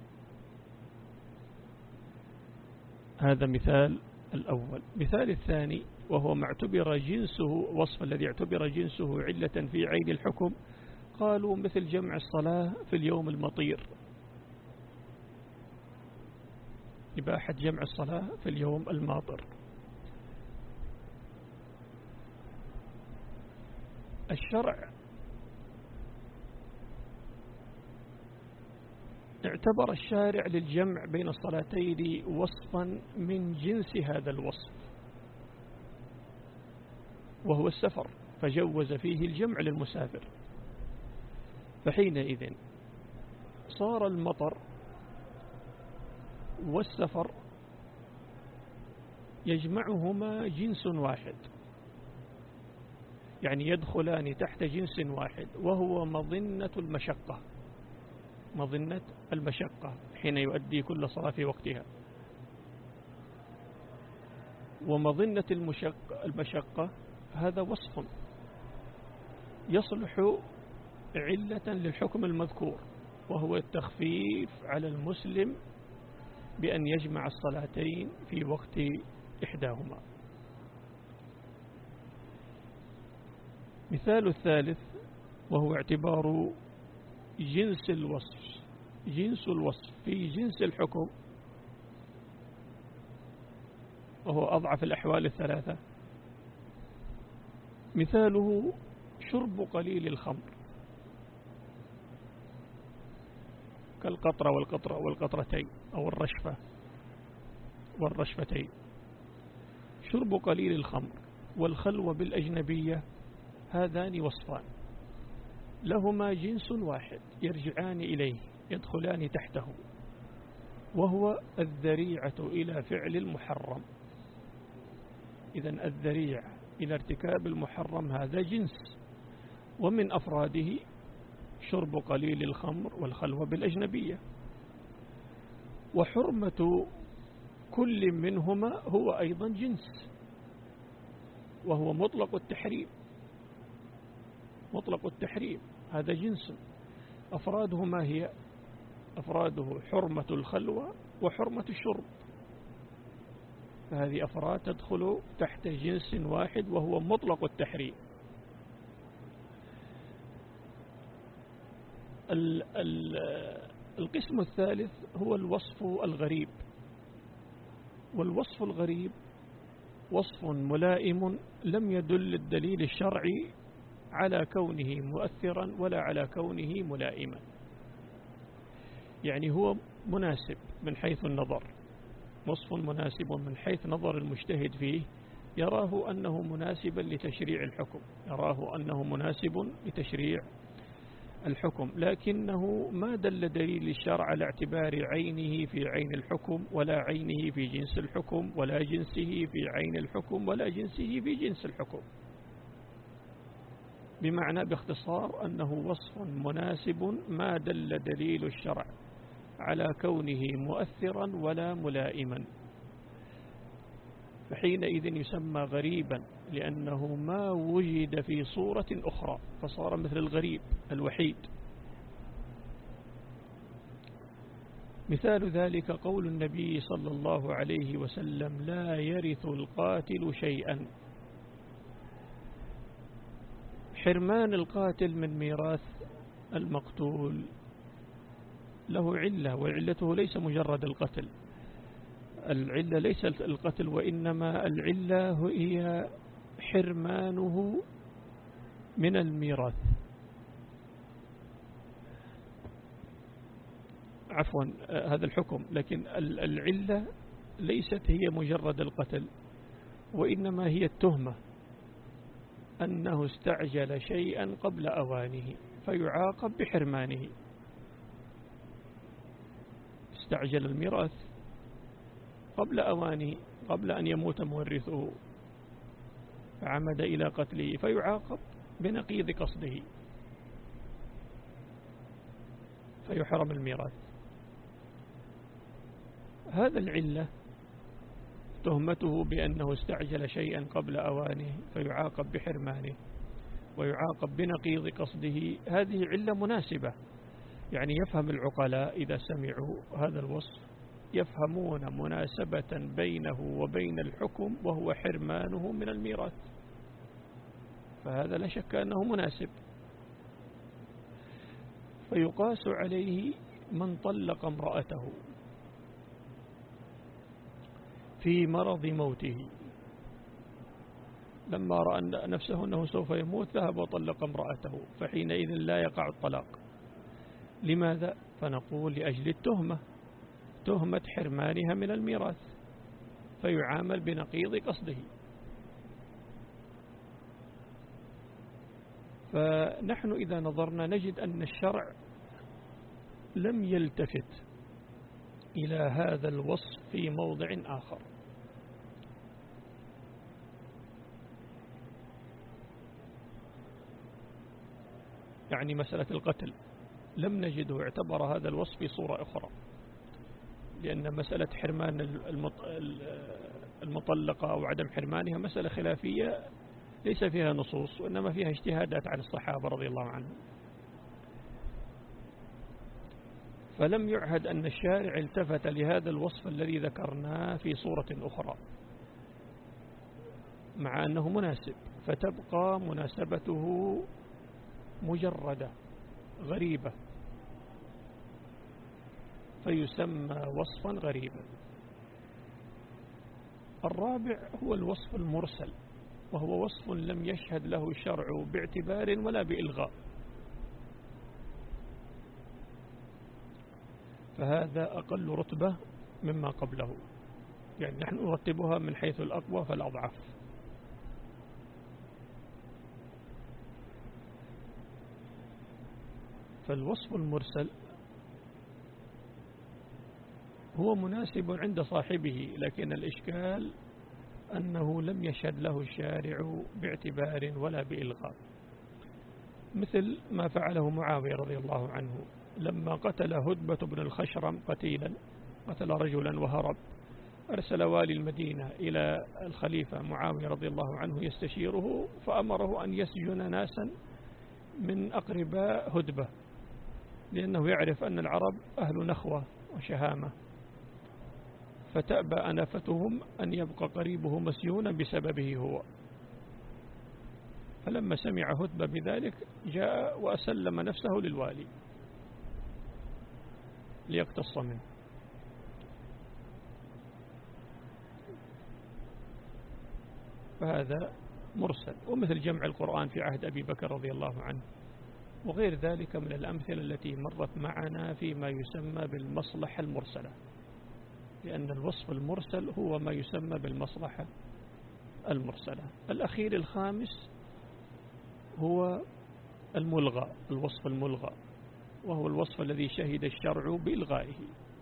هذا مثال الأول. مثال الثاني وهو ما اعتبر جنسه، وصف الذي اعتبر جنسه علة في عين الحكم، قالوا مثل جمع الصلاة في اليوم المطير، إباحة جمع الصلاة في اليوم الماطر. الشرع اعتبر الشارع للجمع بين الصلاتين وصفا من جنس هذا الوصف وهو السفر، فجوز فيه الجمع للمسافر. فحينئذ صار المطر والسفر يجمعهما جنس واحد، يعني يدخلان تحت جنس واحد، وهو مظنة المشقة، مظنة المشقة حين يؤدي كل صلاة في وقتها. ومظنة المشق المشقة هذا وصف يصلح علة للحكم المذكور، وهو التخفيف على المسلم بأن يجمع الصلاتين في وقت إحداهما. مثال الثالث وهو اعتبار جنس الوصف، جنس الوصف في جنس الحكم، وهو أضعف الأحوال الثلاثة. مثاله شرب قليل الخمر كالقطرة والقطرة والقطرتين أو الرشفة والرشفتين. شرب قليل الخمر والخلوة بالأجنبية هذان وصفان لهما جنس واحد يرجعان إليه، يدخلان تحته، وهو الذريعة إلى فعل المحرم. إذن الذريعة إلى ارتكاب المحرم هذا جنس، ومن أفراده شرب قليل الخمر والخلوة بالأجنبية. وحرمة كل منهما هو أيضا جنس، وهو مطلق التحريم، مطلق التحريم هذا جنس. أفراده ما هي؟ أفراده حرمة الخلوة وحرمة الشرب، فهذه أفراد تدخل تحت جنس واحد وهو مطلق التحريم. ال ال القسم الثالث هو الوصف الغريب. والوصف الغريب وصف ملائم لم يدل الدليل الشرعي على كونه مؤثرا ولا على كونه ملائما، يعني هو مناسب من حيث النظر، وصف مناسب من حيث نظر المجتهد فيه، يراه أنه مناسبا لتشريع الحكم، يراه أنه مناسب لتشريع الحكم، لكنه ما دل دليل الشرع على اعتبار عينه في عين الحكم، ولا عينه في جنس الحكم، ولا جنسه في عين الحكم، ولا جنسه في جنس الحكم. بمعنى باختصار أنه وصف مناسب ما دل دليل الشرع على كونه مؤثرا ولا ملائما، فحينئذ يسمى غريبا لأنه ما وجد في صورة أخرى، فصار مثل الغريب الوحيد. مثال ذلك قول النبي صلى الله عليه وسلم: لا يرث القاتل شيئا. حرمان القاتل من ميراث المقتول له علة، وعلته ليس مجرد القتل، العلة ليس القتل، وإنما العلة هي حرمانه من الميراث. عفوا هذا الحكم، لكن العلة ليست هي مجرد القتل، وإنما هي التهمة أنه استعجل شيئا قبل أوانه فيعاقب بحرمانه. استعجل الميراث قبل أوانه، قبل أن يموت مورثه، فعمد إلى قتله فيعاقب بنقيض قصده فيحرم الميراث. هذا العلة تهمته بأنه استعجل شيئا قبل أوانه فيعاقب بحرمانه ويعاقب بنقيض قصده، هذه علة مناسبة، يعني يفهم العقلاء إذا سمعوا هذا الوصف يفهمون مناسبة بينه وبين الحكم وهو حرمانه من الميراث، فهذا لا شك أنه مناسب. فيقاس عليه من طلق امرأته في مرض موته، لما رأى نفسه أنه سوف يموت ذهب وطلق امرأته، فحينئذ لا يقع الطلاق. لماذا؟ فنقول لأجل التهمة، تهمة حرمانها من الميراث، فيعامل بنقيض قصده. فنحن إذا نظرنا نجد أن الشرع لم يلتفت إلى هذا الوصف في موضع آخر. يعني مسألة القتل لم نجده اعتبر هذا الوصف في صورة أخرى، لأن مسألة حرمان المطلقة أو عدم حرمانها مسألة خلافية ليس فيها نصوص، وإنما فيها اجتهادات عن الصحابة رضي الله عنهم. فلم يعهد أن الشارع التفت لهذا الوصف الذي ذكرناه في صورة أخرى، مع أنه مناسب، فتبقى مناسبته مجردة غريبة، فيسمى وصفا غريبا. الرابع هو الوصف المرسل، وهو وصف لم يشهد له الشرع باعتبار ولا بإلغاء، فهذا أقل رتبة مما قبله، يعني نحن نرتبها من حيث الأقوى فالأضعف. فالوصف المرسل هو مناسب عند صاحبه، لكن الإشكال أنه لم يشهد له الشارع باعتبار ولا بإلغاء، مثل ما فعله معاوية رضي الله عنه لما قتل هدبة بن الخشرم قتيلا، قتل رجلا وهرب، أرسل والي المدينة إلى الخليفة معاوية رضي الله عنه يستشيره، فأمره أن يسجن ناسا من أقرباء هدبة، لأنه يعرف أن العرب أهل نخوة وشهامة، فتأبى أنافتهم أن يبقى قريبه مسجونا بسببه هو. فلما سمع هدبة بذلك جاء وأسلم نفسه للوالي ليقتص منه. فهذا مرسل. ومثل جمع القرآن في عهد أبي بكر رضي الله عنه وغير ذلك من الأمثلة التي مرت معنا فيما يسمى بالمصلحة المرسلة، لأن الوصف المرسل هو ما يسمى بالمصلحة المرسلة. الأخير الخامس هو الملغى، الوصف الملغى، وهو الوصف الذي شهد الشرع بإلغائه.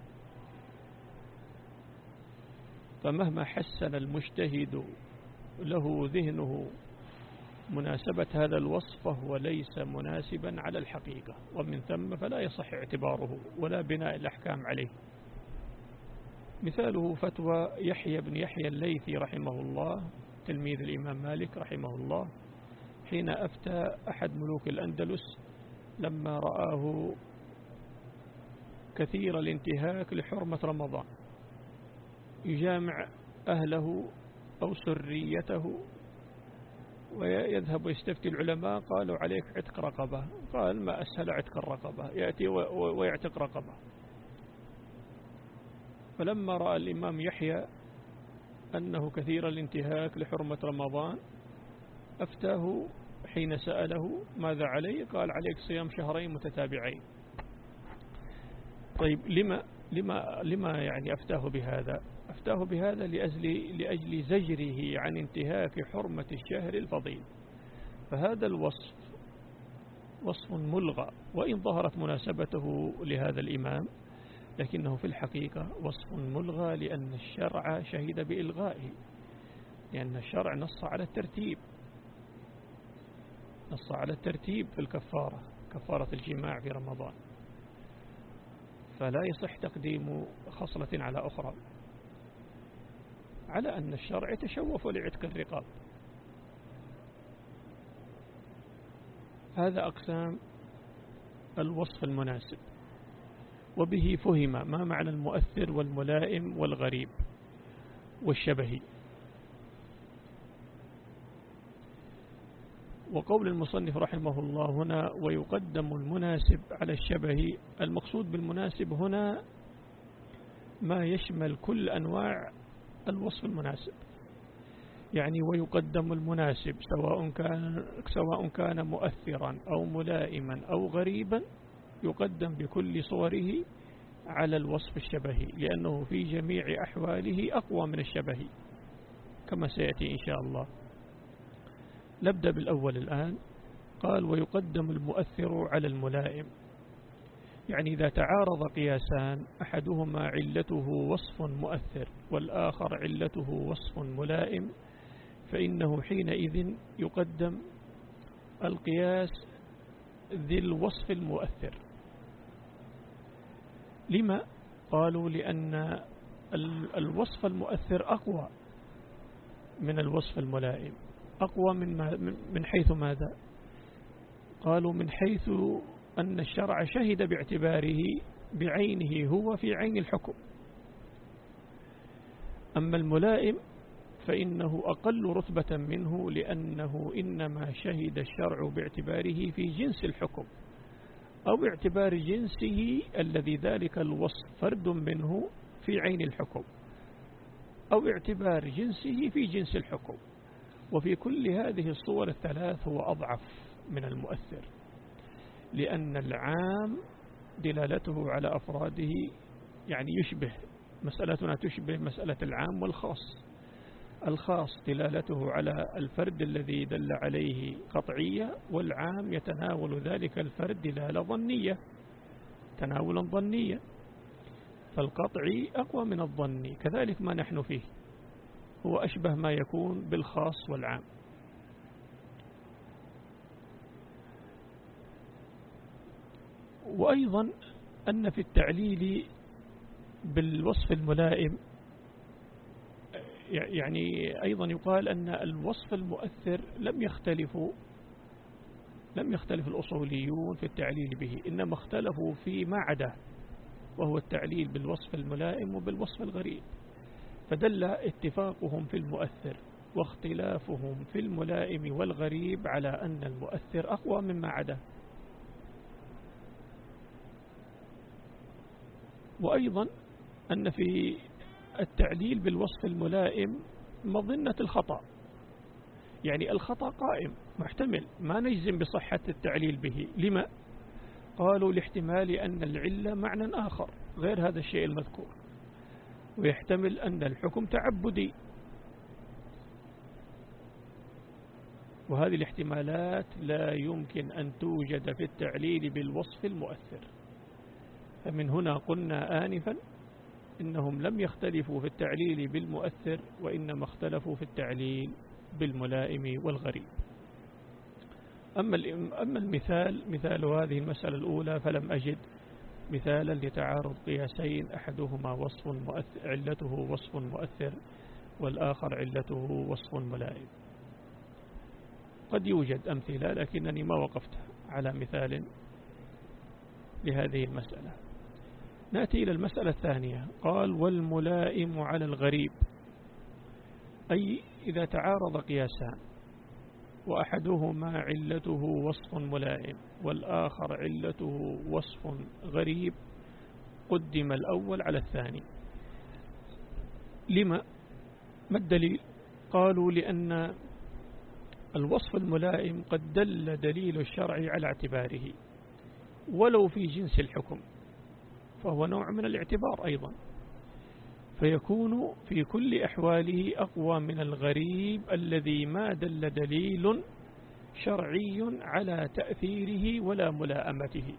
فمهما حسن المجتهد له ذهنه مناسبة هذا الوصف فهو ليس مناسبا على الحقيقة، ومن ثم فلا يصح اعتباره ولا بناء الأحكام عليه. مثاله فتوى يحيى بن يحيى الليثي رحمه الله تلميذ الإمام مالك رحمه الله، حين أفتى أحد ملوك الأندلس لما رآه كثير الانتهاك لحرمة رمضان، يجامع أهله أو سريته ويذهب ويستفتي العلماء، قالوا عليك عتق رقبة، قال ما أسهل عتق الرقبة، يأتي ويعتق رقبة. فلما رأى الإمام يحيى أنه كثير الانتهاك لحرمة رمضان أفتاه حين سأله ماذا عليه، قال عليك صيام شهرين متتابعين. طيب لما لما لما يعني أفتاه بهذا؟ أفتاه بهذا لأجل لأجل زجره عن انتهاك حرمة الشهر الفضيل. فهذا الوصف وصف ملغى، وإن ظهرت مناسبته لهذا الإمام لكنه في الحقيقة وصف ملغى، لأن الشرع شهد بإلغائه، لأن الشرع نص على الترتيب، نص على الترتيب في الكفارة، كفارة الجماع في رمضان، فلا يصح تقديم خصلة على أخرى، على أن الشرع يتشوف لعتق الرقاب. هذا أقسام الوصف المناسب، وبه فهم ما معنى المؤثر والملائم والغريب والشبهي. وقول المصنف رحمه الله هنا ويقدم المناسب على الشبه، المقصود بالمناسب هنا ما يشمل كل أنواع الوصف المناسب، يعني ويقدم المناسب سواء كان سواء كان مؤثرا أو ملائما أو غريبا، يقدم بكل صوره على الوصف الشبهي، لأنه في جميع أحواله أقوى من الشبهي كما سيأتي إن شاء الله. نبدأ بالأول الآن. قال ويقدم المؤثر على الملائم، يعني إذا تعارض قياسان أحدهما علته وصف مؤثر والآخر علته وصف ملائم، فإنه حينئذ يقدم القياس ذي الوصف المؤثر. لما؟ قالوا لأن الوصف المؤثر أقوى من الوصف الملائم. أقوى من, من حيث ماذا؟ قالوا من حيث أن الشرع شهد باعتباره بعينه هو في عين الحكم. أما الملائم فإنه أقل رتبة منه، لأنه إنما شهد الشرع باعتباره في جنس الحكم أو باعتبار جنسه الذي ذلك الوصف فرد منه في عين الحكم، أو اعتبار جنسه في جنس الحكم. وفي كل هذه الصور الثلاث هو أضعف من المؤثر، لأن العام دلالته على أفراده يعني يشبه، مسألتنا تشبه مسألة العام والخاص. الخاص دلالته على الفرد الذي دل عليه قطعية، والعام يتناول ذلك الفرد دلالة ظنية تناولا ظنيا، فالقطعي أقوى من الظني. كذلك ما نحن فيه هو أشبه ما يكون بالخاص والعام. وأيضا أن في التعليل بالوصف الملائم يعني أيضا يقال أن الوصف المؤثر لم يختلفوا لم يختلف الأصوليون في التعليل به، إنما اختلفوا فيما عداه، وهو التعليل بالوصف الملائم وبالوصف الغريب. فدل اتفاقهم في المؤثر واختلافهم في الملائم والغريب على أن المؤثر أقوى مما عداه. وأيضا أن في التعليل بالوصف الملائم مظنة الخطأ، يعني الخطأ قائم محتمل، ما نجزم بصحة التعليل به. لما؟ قالوا لاحتمال أن العلة معنى آخر غير هذا الشيء المذكور، ويحتمل أن الحكم تعبدي، وهذه الاحتمالات لا يمكن أن توجد في التعليل بالوصف المؤثر. فمن هنا قلنا آنفا إنهم لم يختلفوا في التعليل بالمؤثر، وإنما اختلفوا في التعليل بالملائم والغريب. أما أما المثال مثال هذه المسألة الأولى فلم أجد مثالا لتعارض قياسين أحدهما وصف مؤثر علته وصف مؤثر والآخر علته وصف ملائم. قد يوجد أمثلة لكنني ما وقفت على مثال لهذه المسألة. نأتي إلى المسألة الثانية. قال والملائم على الغريب، أي إذا تعارض قياسان وأحدهما علته وصف ملائم والآخر علته وصف غريب، قدم الأول على الثاني. لما؟ ما الدليل؟ قالوا لأن الوصف الملائم قد دل دليل الشرع على اعتباره ولو في جنس الحكم، فهو نوع من الاعتبار أيضا، فيكون في كل أحواله أقوى من الغريب الذي ما دل دليل شرعي على تأثيره ولا ملائمته.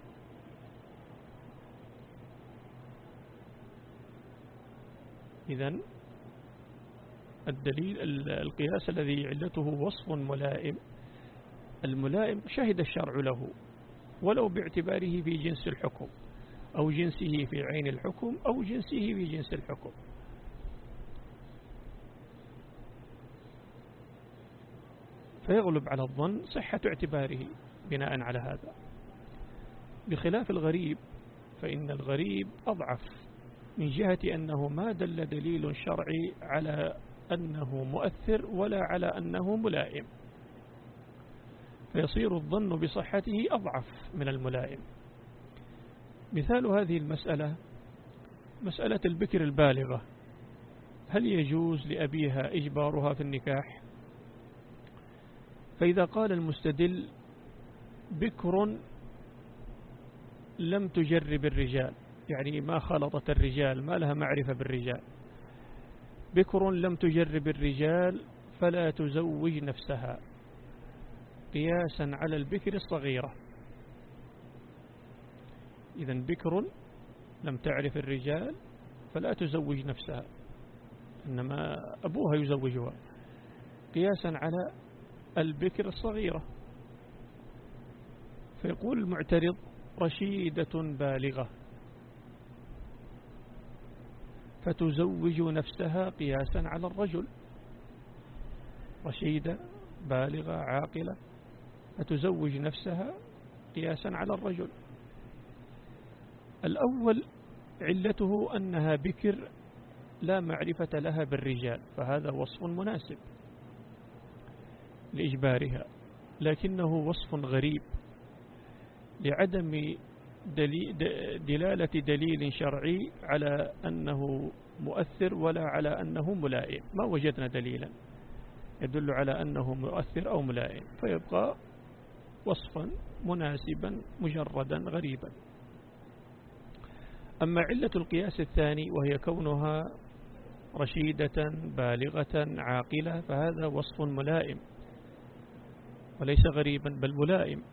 إذن الدليل القياس الذي علته وصف ملائم، الملائم شهد الشرع له ولو باعتباره في جنس الحكم أو جنسه في عين الحكم أو جنسه في جنس الحكم. فيغلب على الظن صحة اعتباره بناء على هذا، بخلاف الغريب، فإن الغريب أضعف من جهة أنه ما دل دليل شرعي على أنه مؤثر ولا على أنه ملائم، فيصير الظن بصحته أضعف من الملائم. مثال هذه المسألة مسألة البكر البالغة، هل يجوز لأبيها إجبارها في النكاح؟ فإذا قال المستدل بكر لم تجرب الرجال، يعني ما خلطت الرجال، ما لها معرفة بالرجال، بكر لم تجرب الرجال فلا تزوج نفسها، قياسا على البكر الصغيرة. إذن بكر لم تعرف الرجال فلا تزوج نفسها، إنما أبوها يزوجها، قياسا على البكر الصغيرة. فيقول المعترض رشيدة بالغة فتزوج نفسها قياسا على الرجل، رشيدة بالغة عاقلة فتزوج نفسها قياسا على الرجل. الأول علته أنها بكر لا معرفة لها بالرجال، فهذا وصف مناسب لإجبارها، لكنه وصف غريب لعدم دلالة دليل شرعي على أنه مؤثر ولا على أنه ملائم. ما وجدنا دليلا يدل على أنه مؤثر أو ملائم، فيبقى وصفا مناسبا مجردا غريبا. أما علة القياس الثاني وهي كونها رشيدة بالغة عاقلة، فهذا وصف ملائم وليس غريبا بل ملائم،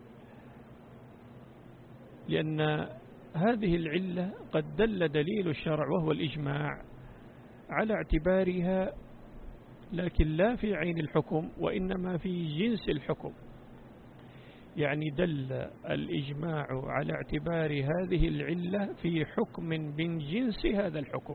لأن هذه العلة قد دل دليل الشرع وهو الإجماع على اعتبارها، لكن لا في عين الحكم وإنما في جنس الحكم. يعني دل الإجماع على اعتبار هذه العلة في حكم من جنس هذا الحكم،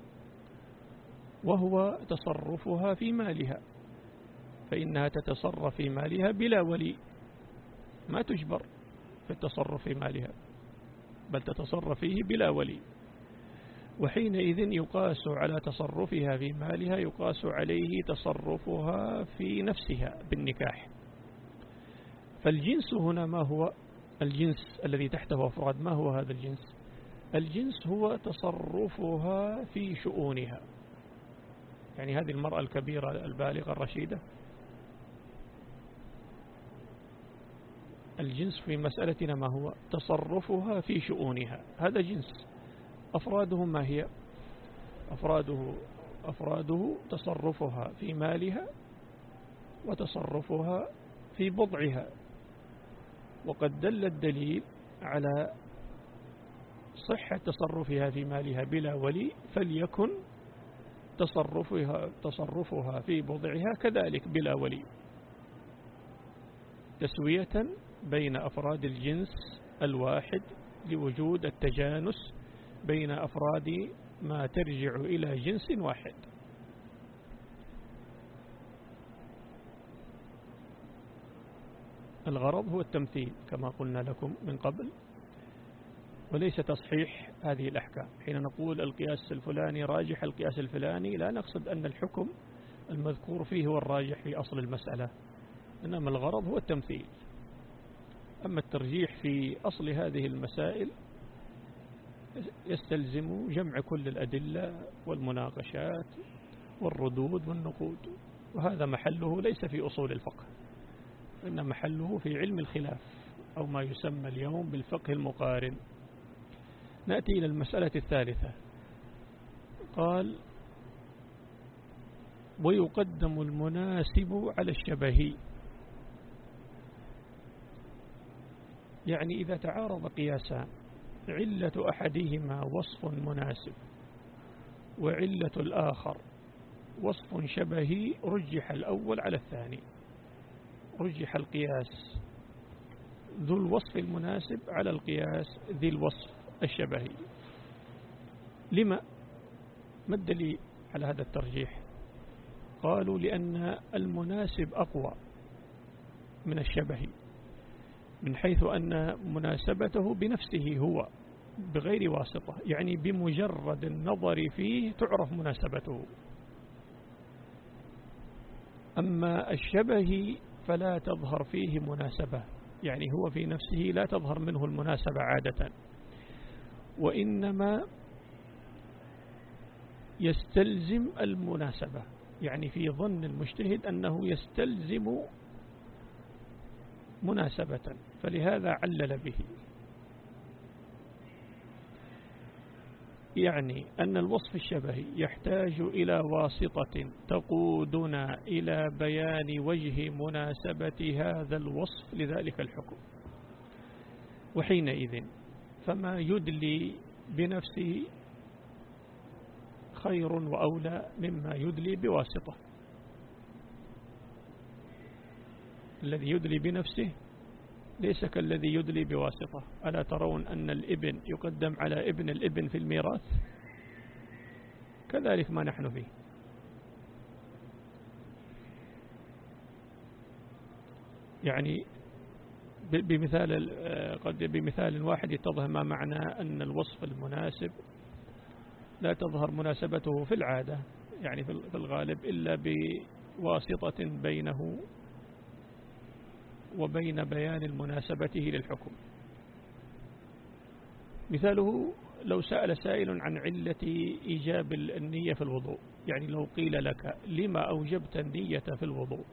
وهو تصرفها في مالها، فإنها تتصرف في مالها بلا ولي، ما تجبر في التصرف في مالها بل تتصرف فيه بلا ولي، وحينئذ يقاس على تصرفها في مالها يقاس عليه تصرفها في نفسها بالنكاح. فالجنس هنا ما هو الجنس الذي تحته أفراد؟ ما هو هذا الجنس؟ الجنس هو تصرفها في شؤونها. يعني هذه المرأة الكبيرة البالغة الرشيدة الجنس في مسألتنا ما هو؟ تصرفها في شؤونها، هذا جنس. أفراده ما هي؟ أفراده أفراده تصرفها في مالها وتصرفها في بضعها. وقد دل الدليل على صحة تصرفها في مالها بلا ولي، فليكن تصرفها تصرفها في بضعها كذلك بلا ولي، تسوية بين أفراد الجنس الواحد لوجود التجانس بين أفراد ما ترجع إلى جنس واحد. الغرض هو التمثيل كما قلنا لكم من قبل، وليس تصحيح هذه الأحكام. حين نقول القياس الفلاني راجح القياس الفلاني، لا نقصد أن الحكم المذكور فيه هو الراجح في أصل المسألة، إنما الغرض هو التمثيل. أما الترجيح في أصل هذه المسائل يستلزم جمع كل الأدلة والمناقشات والردود والنقود، وهذا محله ليس في أصول الفقه، إن محله في علم الخلاف أو ما يسمى اليوم بالفقه المقارن. نأتي إلى المسألة الثالثة. قال: ويقدم المناسب على الشبهي. يعني إذا تعارض قياسان، علة أحدهما وصف مناسب وعلة الآخر وصف شبهي، رجح الأول على الثاني، رجح القياس ذو الوصف المناسب على القياس ذي الوصف الشبهي. لما؟ ما الدليل على هذا الترجيح؟ قالوا: لأن المناسب أقوى من الشبهي، من حيث أن مناسبته بنفسه هو بغير واسطة، يعني بمجرد النظر فيه تعرف مناسبته. أما الشبهي فلا تظهر فيه مناسبة، يعني هو في نفسه لا تظهر منه المناسبة عادة، وإنما يستلزم المناسبة، يعني في ظن المجتهد أنه يستلزم مناسبة، فلهذا علل به. يعني أن الوصف الشبهي يحتاج إلى واسطة تقودنا إلى بيان وجه مناسبة هذا الوصف لذلك الحكم، وحينئذ فما يدلي بنفسه خير وأولى مما يدلي بواسطة. الذي يدلي بنفسه ليس كالذي يدلي بواسطة. ألا ترون أن الابن يقدم على ابن الابن في الميراث؟ كذلك ما نحن فيه. يعني بمثال قد بمثال واحد يتضح ما معنى أن الوصف المناسب لا تظهر مناسبته في العادة، يعني في الغالب، إلا بواسطة بينه وبين بيان المناسبته للحكم. مثاله: لو سأل سائل عن علة إيجاب النية في الوضوء، يعني لو قيل لك: لما أوجبت النية في الوضوء؟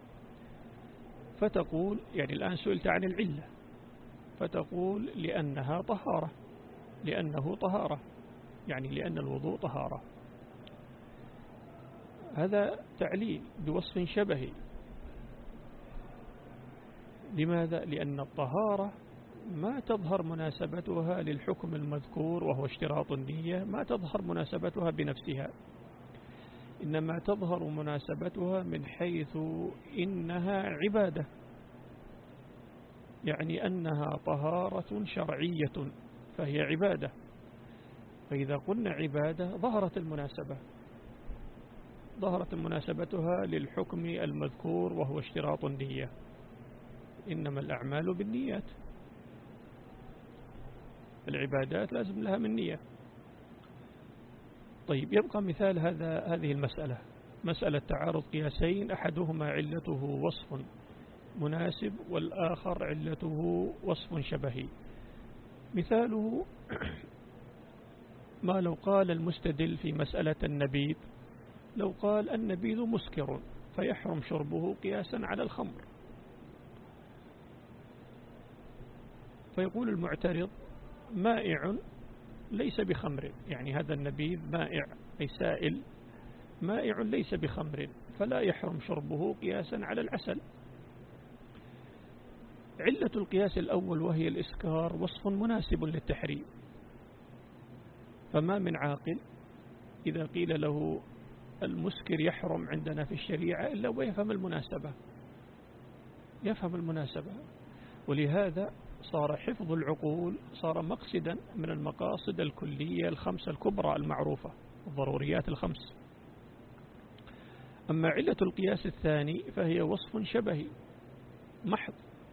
فتقول، يعني الآن سئلت عن العلة، فتقول: لأنها طهارة، لأنه طهارة، يعني لأن الوضوء طهارة. هذا تعليل بوصف شبهي. لماذا؟ لأن الطهارة ما تظهر مناسبتها للحكم المذكور وهو اشتراط النية، ما تظهر مناسبتها بنفسها، إنما تظهر مناسبتها من حيث إنها عبادة، يعني أنها طهارة شرعية فهي عبادة. فإذا قلنا عبادة ظهرت المناسبة، ظهرت مناسبتها للحكم المذكور وهو اشتراط النية. إنما الأعمال بالنيات، العبادات لازم لها من نية. طيب، يبقى مثال هذا هذه المسألة، مسألة تعارض قياسين أحدهما علته وصف مناسب والآخر علته وصف شبهي. مثاله: ما لو قال المستدل في مسألة النبيذ، لو قال النبيذ مسكر فيحرم شربه قياسا على الخمر، فيقول المعترض مائع ليس بخمر، يعني هذا النبيذ مائع أي سائل مائع ليس بخمر، فلا يحرم شربه قياسا على العسل. علة القياس الأول وهي الإسكار وصف مناسب للتحريم، فما من عاقل إذا قيل له المسكر يحرم عندنا في الشريعة إلا ويفهم المناسبة، يفهم المناسبة. ولهذا صار حفظ العقول صار مقصدا من المقاصد الكلية الخمسة الكبرى المعروفة، الضروريات الخمس. أما علة القياس الثاني فهي وصف شبهي محض،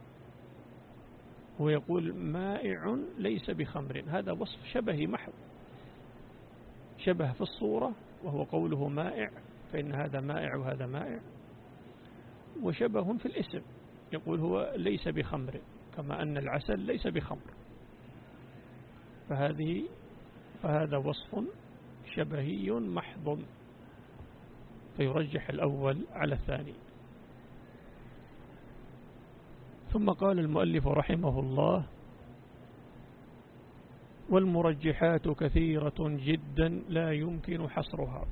هو يقول مائع ليس بخمر، هذا وصف شبهي محض، شبه في الصورة وهو قوله مائع، فإن هذا مائع وهذا مائع، وشبه في الاسم، يقول هو ليس بخمر كما أن العسل ليس بخمر، فهذه فهذا وصف شبهي محض، فيرجح الأول على الثاني. ثم قال المؤلف رحمه الله: والمرجحات كثيرة جدا لا يمكن حصرها.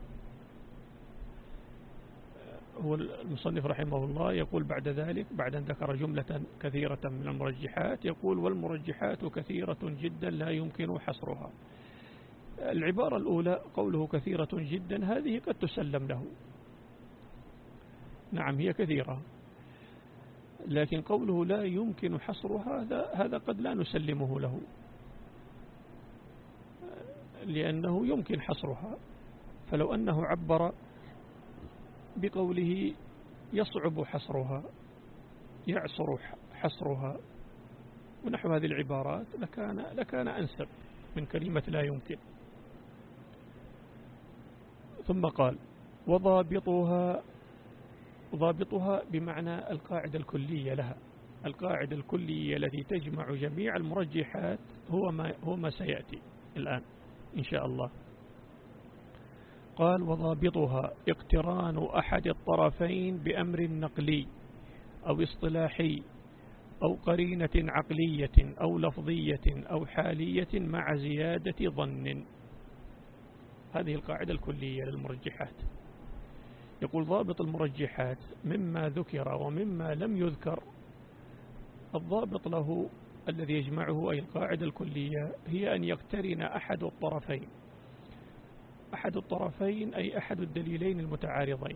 هو المصنف رحمه الله يقول بعد ذلك، بعد أن ذكر جملة كثيرة من المرجحات، يقول: والمرجحات كثيرة جدا لا يمكن حصرها. العبارة الأولى قوله كثيرة جدا هذه قد تسلم له، نعم هي كثيرة، لكن قوله لا يمكن حصرها هذا هذا قد لا نسلمه له، لأنه يمكن حصرها. فلو أنه عبر بقوله يصعب حصرها، يعصر حصرها، ونحو هذه العبارات لكان لكان أنسب من كلمة لا يمكن. ثم قال: وضابطها، ضابطها بمعنى القاعدة الكلية لها، القاعدة الكلية التي تجمع جميع المرجحات هو ما هو ما سيأتي الآن إن شاء الله. قال: وضابطها اقتران أحد الطرفين بأمر نقلي أو اصطلاحي أو قرينة عقلية أو لفظية أو حالية مع زيادة ظن. هذه القاعدة الكلية للمرجحات. يقول: ضابط المرجحات مما ذكر ومما لم يذكر، الضابط له الذي يجمعه أي القاعدة الكلية هي أن يقترن أحد الطرفين. أحد الطرفين أي أحد الدليلين المتعارضين.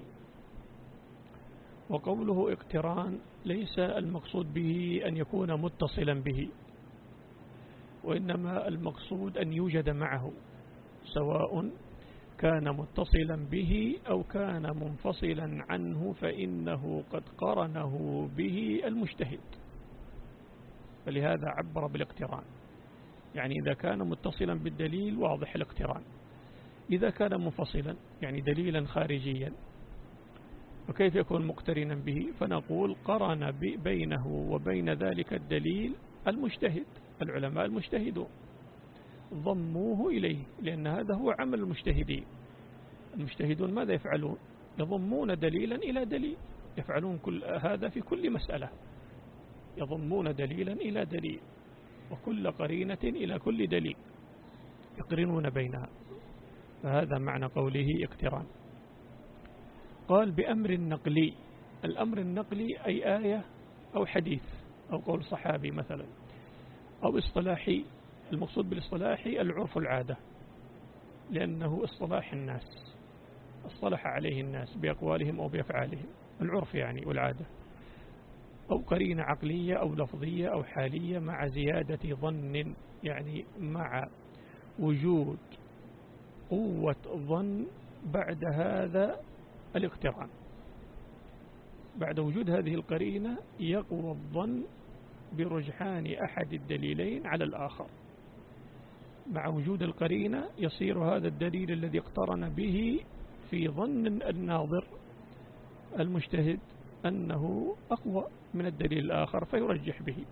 وقوله اقتران ليس المقصود به أن يكون متصلا به، وإنما المقصود أن يوجد معه، سواء كان متصلا به أو كان منفصلا عنه، فإنه قد قرنه به المجتهد، فلهذا عبر بالاقتران. يعني إذا كان متصلا بالدليل واضح الاقتران، إذا كان منفصلا يعني دليلا خارجيا، وكيف يكون مقترنا به؟ فنقول قرن بينه وبين ذلك الدليل المجتهد، العلماء المجتهدون ضموه إليه، لأن هذا هو عمل المجتهدين. المجتهدون ماذا يفعلون؟ يضمون دليلا إلى دليل، يفعلون كل هذا في كل مسألة، يضمون دليلا إلى دليل وكل قرينة إلى كل دليل، يقرنون بينها، فهذا معنى قوله اقتران. قال: بأمر نقلي. الأمر النقلي أي آية أو حديث أو قول صحابي مثلا، أو اصطلاحي. المقصود بالاصطلاحي العرف العادة، لأنه اصطلاح الناس، اصطلح عليه الناس بأقوالهم أو بأفعالهم، العرف يعني والعادة. أو قرينة عقلية أو لفظية أو حالية مع زيادة ظن، يعني مع وجود قوة ظن بعد هذا الاقتران، بعد وجود هذه القرينة يقوى الظن برجحان أحد الدليلين على الآخر. مع وجود القرينة يصير هذا الدليل الذي اقترن به في ظن الناظر المجتهد أنه أقوى من الدليل الآخر فيرجح به.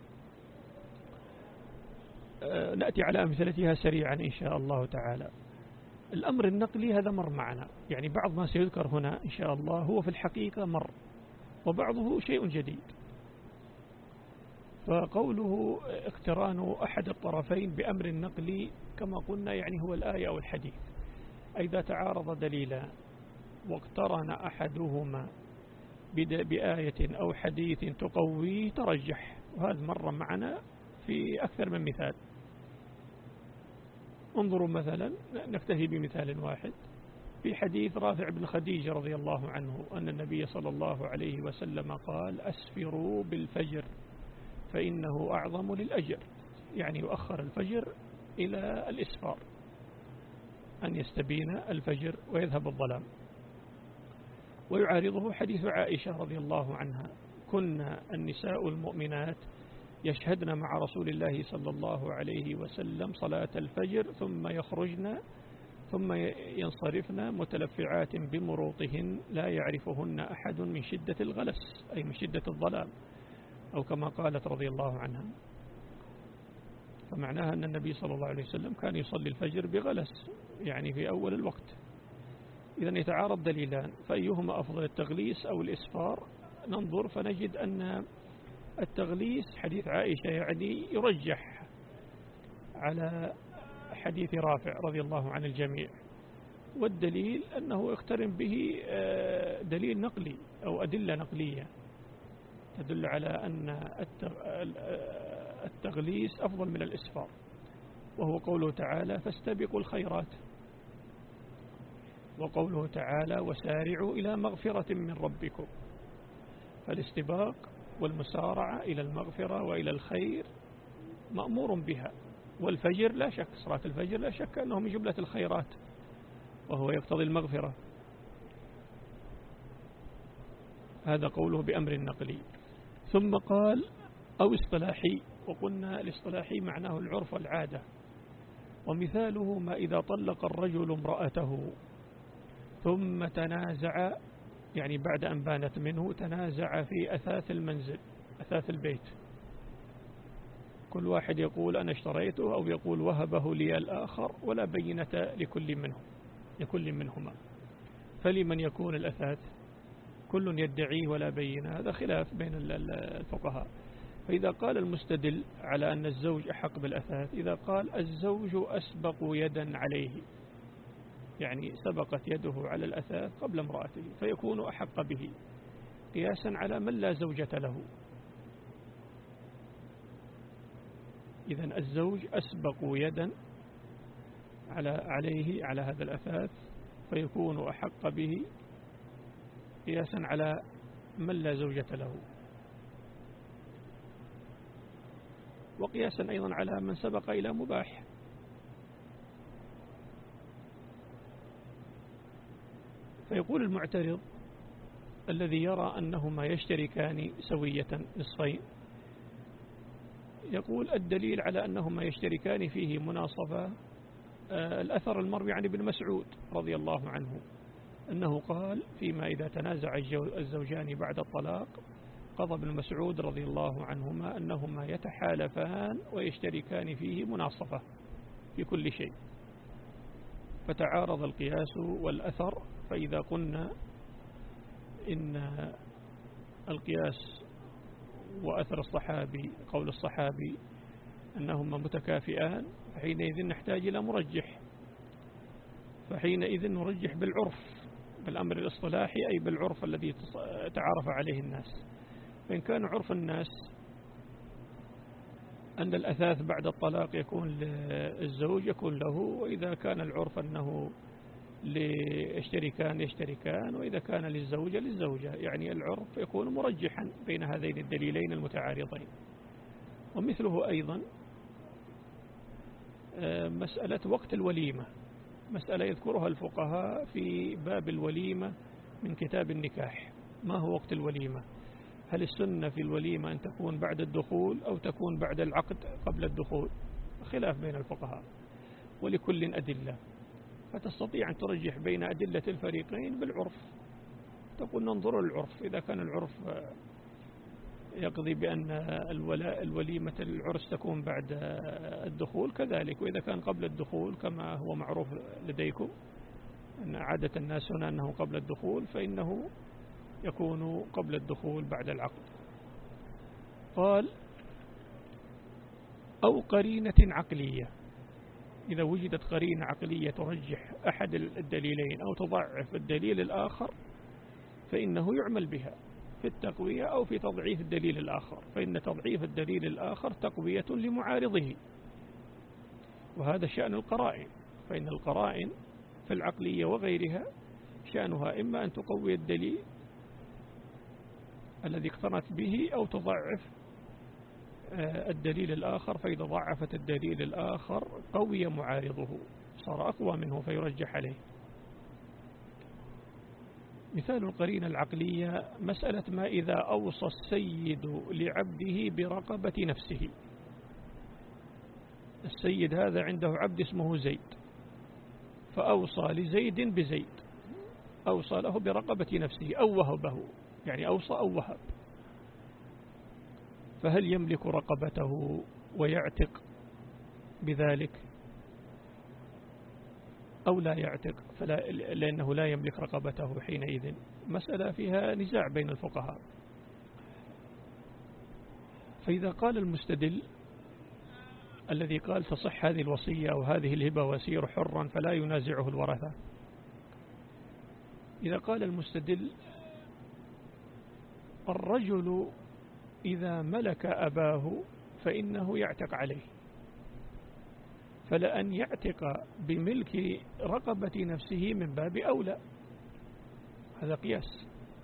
نأتي على أمثلتها سريعا إن شاء الله تعالى. الأمر النقلي هذا مر معنا، يعني بعض ما سيذكر هنا إن شاء الله هو في الحقيقة مر، وبعضه شيء جديد. فقوله اقتران أحد الطرفين بأمر النقل كما قلنا يعني هو الآية أو الحديث. إذا تعارض دليلان واقترن أحدهما بآية أو حديث تقويه ترجح، وهذا مر معنا في أكثر من مثال. انظروا مثلا، نكتفي بمثال واحد في حديث رافع بن خديجة رضي الله عنه أن النبي صلى الله عليه وسلم قال: أسفروا بالفجر فإنه أعظم للأجر، يعني يؤخر الفجر إلى الإسفار، أن يستبين الفجر ويذهب الظلام. ويعارضه حديث عائشة رضي الله عنها: كنا النساء المؤمنات يشهدن مع رسول الله صلى الله عليه وسلم صلاة الفجر ثم يخرجن ثم ينصرفن متلفعات بمروطهن لا يعرفهن أحد من شدة الغلس، أي من شدة الظلام، أو كما قالت رضي الله عنها. فمعناها أن النبي صلى الله عليه وسلم كان يصلي الفجر بغلس، يعني في أول الوقت. إذن يتعارض دليلان، فأيهما أفضل، التغليس أو الإسفار؟ ننظر فنجد أن التغليس حديث عائشة يعني يرجح على حديث رافع رضي الله عن الجميع، والدليل أنه يقترن به دليل نقلي أو أدلة نقلية تدل على أن التغليس أفضل من الإسفار، وهو قوله تعالى: فاستبقوا الخيرات، وقوله تعالى: وسارعوا إلى مغفرة من ربكم. فالاستباق والمسارعة إلى المغفرة وإلى الخير مأمور بها. والفجر لا شك، صلاة الفجر لا شك أنه من جملة الخيرات، وهو يقتضي المغفرة. هذا قوله بأمر النقلي. ثم قال: أو اصطلاحي، وقلنا الاصطلاحي معناه العرف والعادة. ومثاله ما إذا طلق الرجل امرأته ثم تنازع، يعني بعد أن بانت منه، تنازع في أثاث المنزل، أثاث البيت، كل واحد يقول أنا اشتريته أو يقول وهبه لي الآخر، ولا بينة لكل منهم لكل منهما. فلمن يكون الأثاث؟ كل يدعيه ولا بينة، هذا خلاف بين الفقهاء. فإذا قال المستدل على أن الزوج أحق بالأثاث، إذا قال الزوج أسبق يدا عليه، يعني سبقت يده على الأثاث قبل امرأته، فيكون أحق به قياسا على من لا زوجة له. إذن الزوج أسبق يدا على عليه على هذا الأثاث، فيكون أحق به قياسا على من لا زوجة له، وقياسا أيضا على من سبق إلى مباح. فيقول المعترض الذي يرى أنهما يشتركان سوية نصفين، يقول الدليل على أنهما يشتركان فيه مناصفة الأثر المروي عن ابن مسعود رضي الله عنه أنه قال فيما إذا تنازع الزوجان بعد الطلاق، قضى ابن مسعود رضي الله عنهما أنهما يتحالفان ويشتركان فيه مناصفة في كل شيء. فتعارض القياس والأثر. فإذا قلنا إن القياس وأثر الصحابي، قول الصحابي أنهما متكافئان، فحينئذ نحتاج إلى مرجح، فحينئذ نرجح بالعرف، بالأمر الاصطلاحي، أي بالعرف الذي تعارف عليه الناس. فإن كان عرف الناس أن الأثاث بعد الطلاق يكون للزوج يكون له، وإذا كان العرف أنه ليشتركان يشتركان، وإذا كان للزوجة للزوجة، يعني العرف يكون مرجحا بين هذين الدليلين المتعارضين. ومثله أيضا مسألة وقت الوليمة، مسألة يذكرها الفقهاء في باب الوليمة من كتاب النكاح. ما هو وقت الوليمة؟ هل السنة في الوليمة أن تكون بعد الدخول أو تكون بعد العقد قبل الدخول؟ خلاف بين الفقهاء، ولكل أدلة، فتستطيع أن ترجح بين أدلة الفريقين بالعرف. تقول ننظر العرف، إذا كان العرف يقضي بأن الوليمة العرس تكون بعد الدخول كذلك، وإذا كان قبل الدخول كما هو معروف لديكم أن عادة الناس هنا أنه قبل الدخول، فإنه يكون قبل الدخول بعد العقد. قال أو قرينة عقلية. إذا وجدت قرينة عقلية ترجح أحد الدليلين أو تضعف الدليل الآخر فإنه يعمل بها في التقوية أو في تضعيف الدليل الآخر، فإن تضعيف الدليل الآخر تقوية لمعارضه، وهذا شأن القرائن. فإن القرائن في العقلية وغيرها شأنها إما أن تقوي الدليل الذي اقترنت به أو تضعف الدليل الآخر، فإذا ضعفت الدليل الآخر قوي معارضه، صار أقوى منه فيرجح عليه. مثال القرينة العقلية مسألة ما إذا أوصى السيد لعبده برقبة نفسه. السيد هذا عنده عبد اسمه زيد، فأوصى لزيد بزيد، أوصى له برقبة نفسه أو وهبه، يعني أوصى أو وهب، فهل يملك رقبته ويعتق بذلك أو لا يعتق؟ فلا، لأنه لا يملك رقبته حينئذ. مسألة فيها نزاع بين الفقهاء. فإذا قال المستدل الذي قال تصح هذه الوصية أو هذه الهبة ويصير حرا فلا ينازعه الورثة، إذا قال المستدل الرجل إذا ملك أباه فإنه يعتق عليه، فلأن يعتق بملك رقبة نفسه من باب أولى. هذا قياس،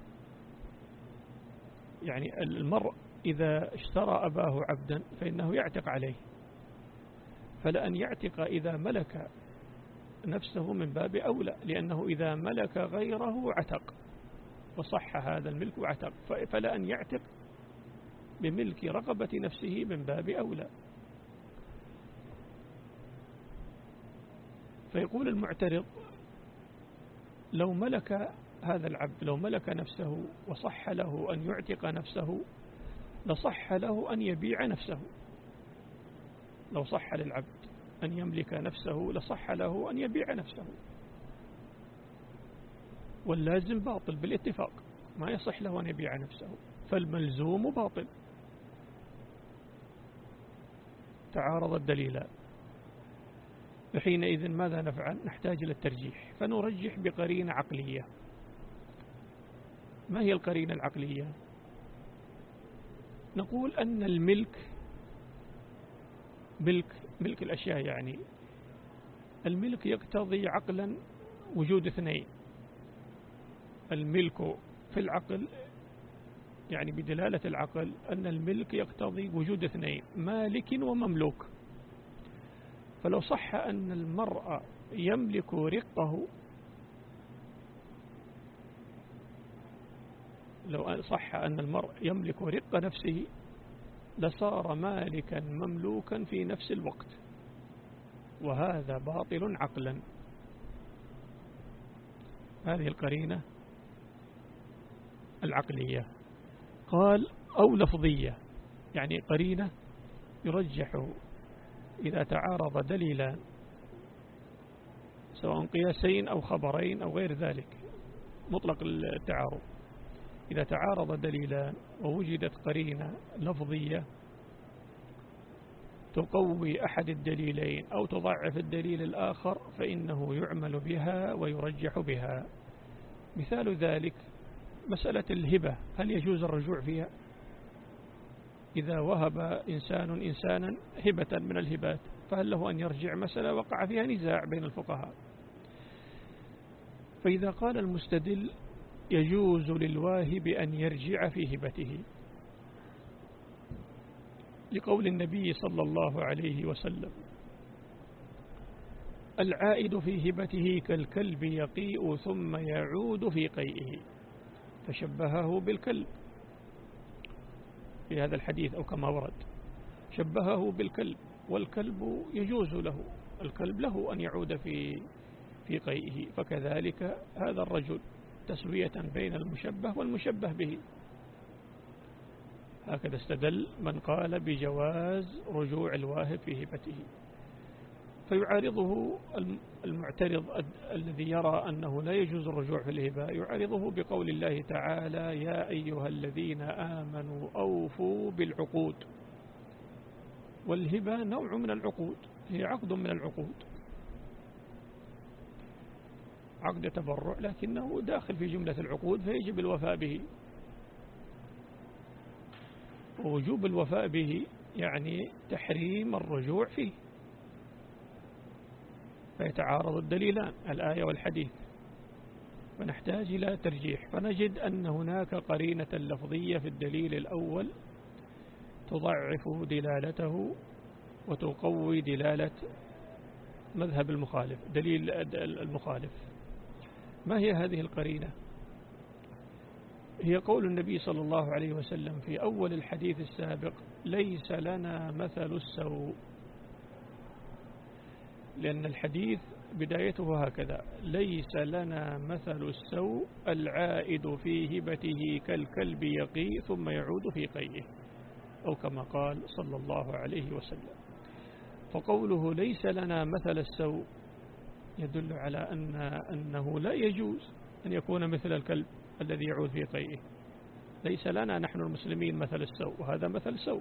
يعني المرء إذا اشترى أباه عبدا فإنه يعتق عليه، فلأن يعتق إذا ملك نفسه من باب أولى، لأنه إذا ملك غيره عتق وصح هذا الملك وعتق، فلأن يعتق بملك رقبة نفسه من باب أولى. فيقول المعترض لو ملك هذا العبد، لو ملك نفسه وصح له أن يعتق نفسه لصح له أن يبيع نفسه. لو صح للعبد أن يملك نفسه لصح له أن يبيع نفسه، واللازم باطل بالاتفاق، ما يصح له أن يبيع نفسه، فالملزوم باطل. تعارض الدليلان، فحينئذ ماذا نفعل؟ نحتاج إلى الترجيح، فنرجح بقرينة عقلية. ما هي القرينة العقلية؟ نقول أن الملك ملك ملك الأشياء، يعني الملك يقتضي عقلا وجود اثنين. الملك في العقل يعني بدلالة العقل أن الملك يقتضي وجود اثنين، مالك ومملوك. فلو صح أن المرء يملك رقه، لو صح أن المرء يملك رق نفسه لصار مالكا مملوكا في نفس الوقت، وهذا باطل عقلا. هذه القرينة العقلية. قال أو لفظية، يعني قرينة يرجح إذا تعارض دليلان سواء قياسين أو خبرين أو غير ذلك، مطلق التعارض. إذا تعارض دليلان ووجدت قرينة لفظية تقوي أحد الدليلين أو تضعف الدليل الآخر فإنه يعمل بها ويرجح بها. مثال ذلك مسألة الهبة، هل يجوز الرجوع فيها؟ إذا وهب إنسان إنسانا هبة من الهبات فهل له أن يرجع؟ مسألة وقع فيها نزاع بين الفقهاء. فإذا قال المستدل يجوز للواهب أن يرجع في هبته لقول النبي صلى الله عليه وسلم العائد في هبته كالكلب يقيء ثم يعود في قيئه، فشبهه بالكلب في هذا الحديث أو كما ورد، شبهه بالكلب، والكلب يجوز له الكلب له أن يعود في في قيئه، فكذلك هذا الرجل تسوية بين المشبه والمشبه به. هكذا استدل من قال بجواز رجوع الواهب في هبته. فيعارضه المعترض الذي يرى أنه لا يجوز الرجوع في الهبة، يعارضه بقول الله تعالى يا أيها الذين آمنوا أوفوا بالعقود. والهبة نوع من العقود، هي عقد من العقود، عقد تبرع لكنه داخل في جملة العقود فيجب الوفاء به. ووجوب الوفاء به يعني تحريم الرجوع فيه، فيتعارض الدليلان الآية والحديث، فنحتاج إلى ترجيح. فنجد أن هناك قرينة لفظية في الدليل الأول تضعف دلالته وتقوي دلالة مذهب المخالف، دليل المخالف. ما هي هذه القرينة؟ هي قول النبي صلى الله عليه وسلم في أول الحديث السابق: ليس لنا مثل السوء. لأن الحديث بدايته هكذا: ليس لنا مثل السوء العائد في هبته كالكلب يقي ثم يعود في قيئه، أو كما قال صلى الله عليه وسلم. فقوله ليس لنا مثل السوء يدل على أن أنه لا يجوز أن يكون مثل الكلب الذي يعود في قيئه. ليس لنا نحن المسلمين مثل السوء، وهذا مثل سوء.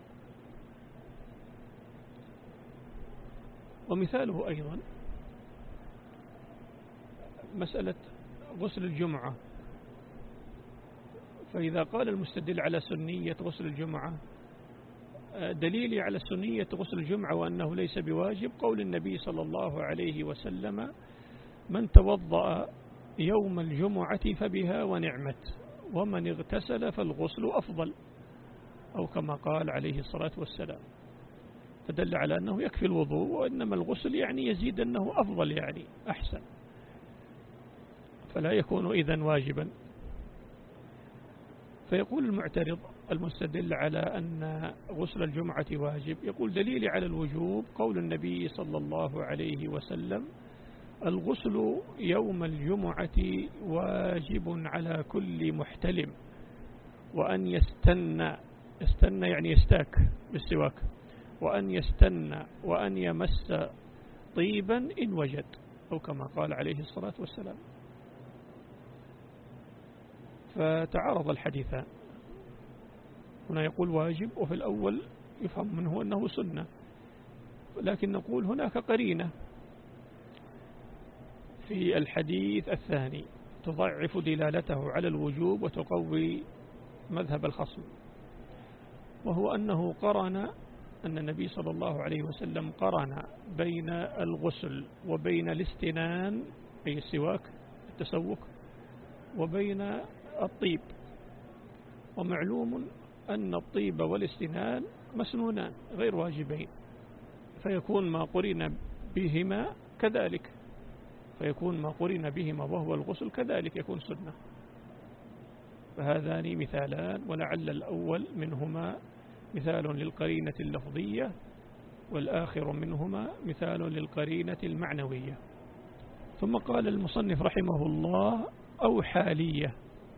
ومثاله أيضا مسألة غسل الجمعة، فإذا قال المستدل على سنية غسل الجمعة، دليلي على سنية غسل الجمعة وأنه ليس بواجب قول النبي صلى الله عليه وسلم: من توضأ يوم الجمعة فبها ونعمت، ومن اغتسل فالغسل أفضل، أو كما قال عليه الصلاة والسلام. فدل على أنه يكفي الوضوء، وإنما الغسل يعني يزيد أنه أفضل، يعني أحسن، فلا يكون إذن واجبا. فيقول المعترض المستدل على أن غسل الجمعة واجب، يقول: دليلي على الوجوب قول النبي صلى الله عليه وسلم: الغسل يوم الجمعة واجب على كل محتلم، وأن يستنى، يستنى يعني يستاك بالسواك، وأن يستنى وأن يمس طيبا إن وجد، أو كما قال عليه الصلاة والسلام. فتعارض الحديثان، هنا يقول واجب، وفي الأول يفهم منه أنه سنة، لكن نقول هناك قرينة في الحديث الثاني تضعف دلالته على الوجوب وتقوي مذهب الخصم، وهو أنه قرن، أن النبي صلى الله عليه وسلم قرن بين الغسل وبين الاستنان أي السواك التسوك وبين الطيب. ومعلوم أن الطيب والاستنان مسنونان غير واجبين، فيكون ما قرن بهما كذلك، فيكون ما قرن بهما وهو الغسل كذلك يكون سنة. فهذان مثالان، ولعل الأول منهما مثال للقرينة اللفظية، والآخر منهما مثال للقرينة المعنوية. ثم قال المصنف رحمه الله: أو حالية.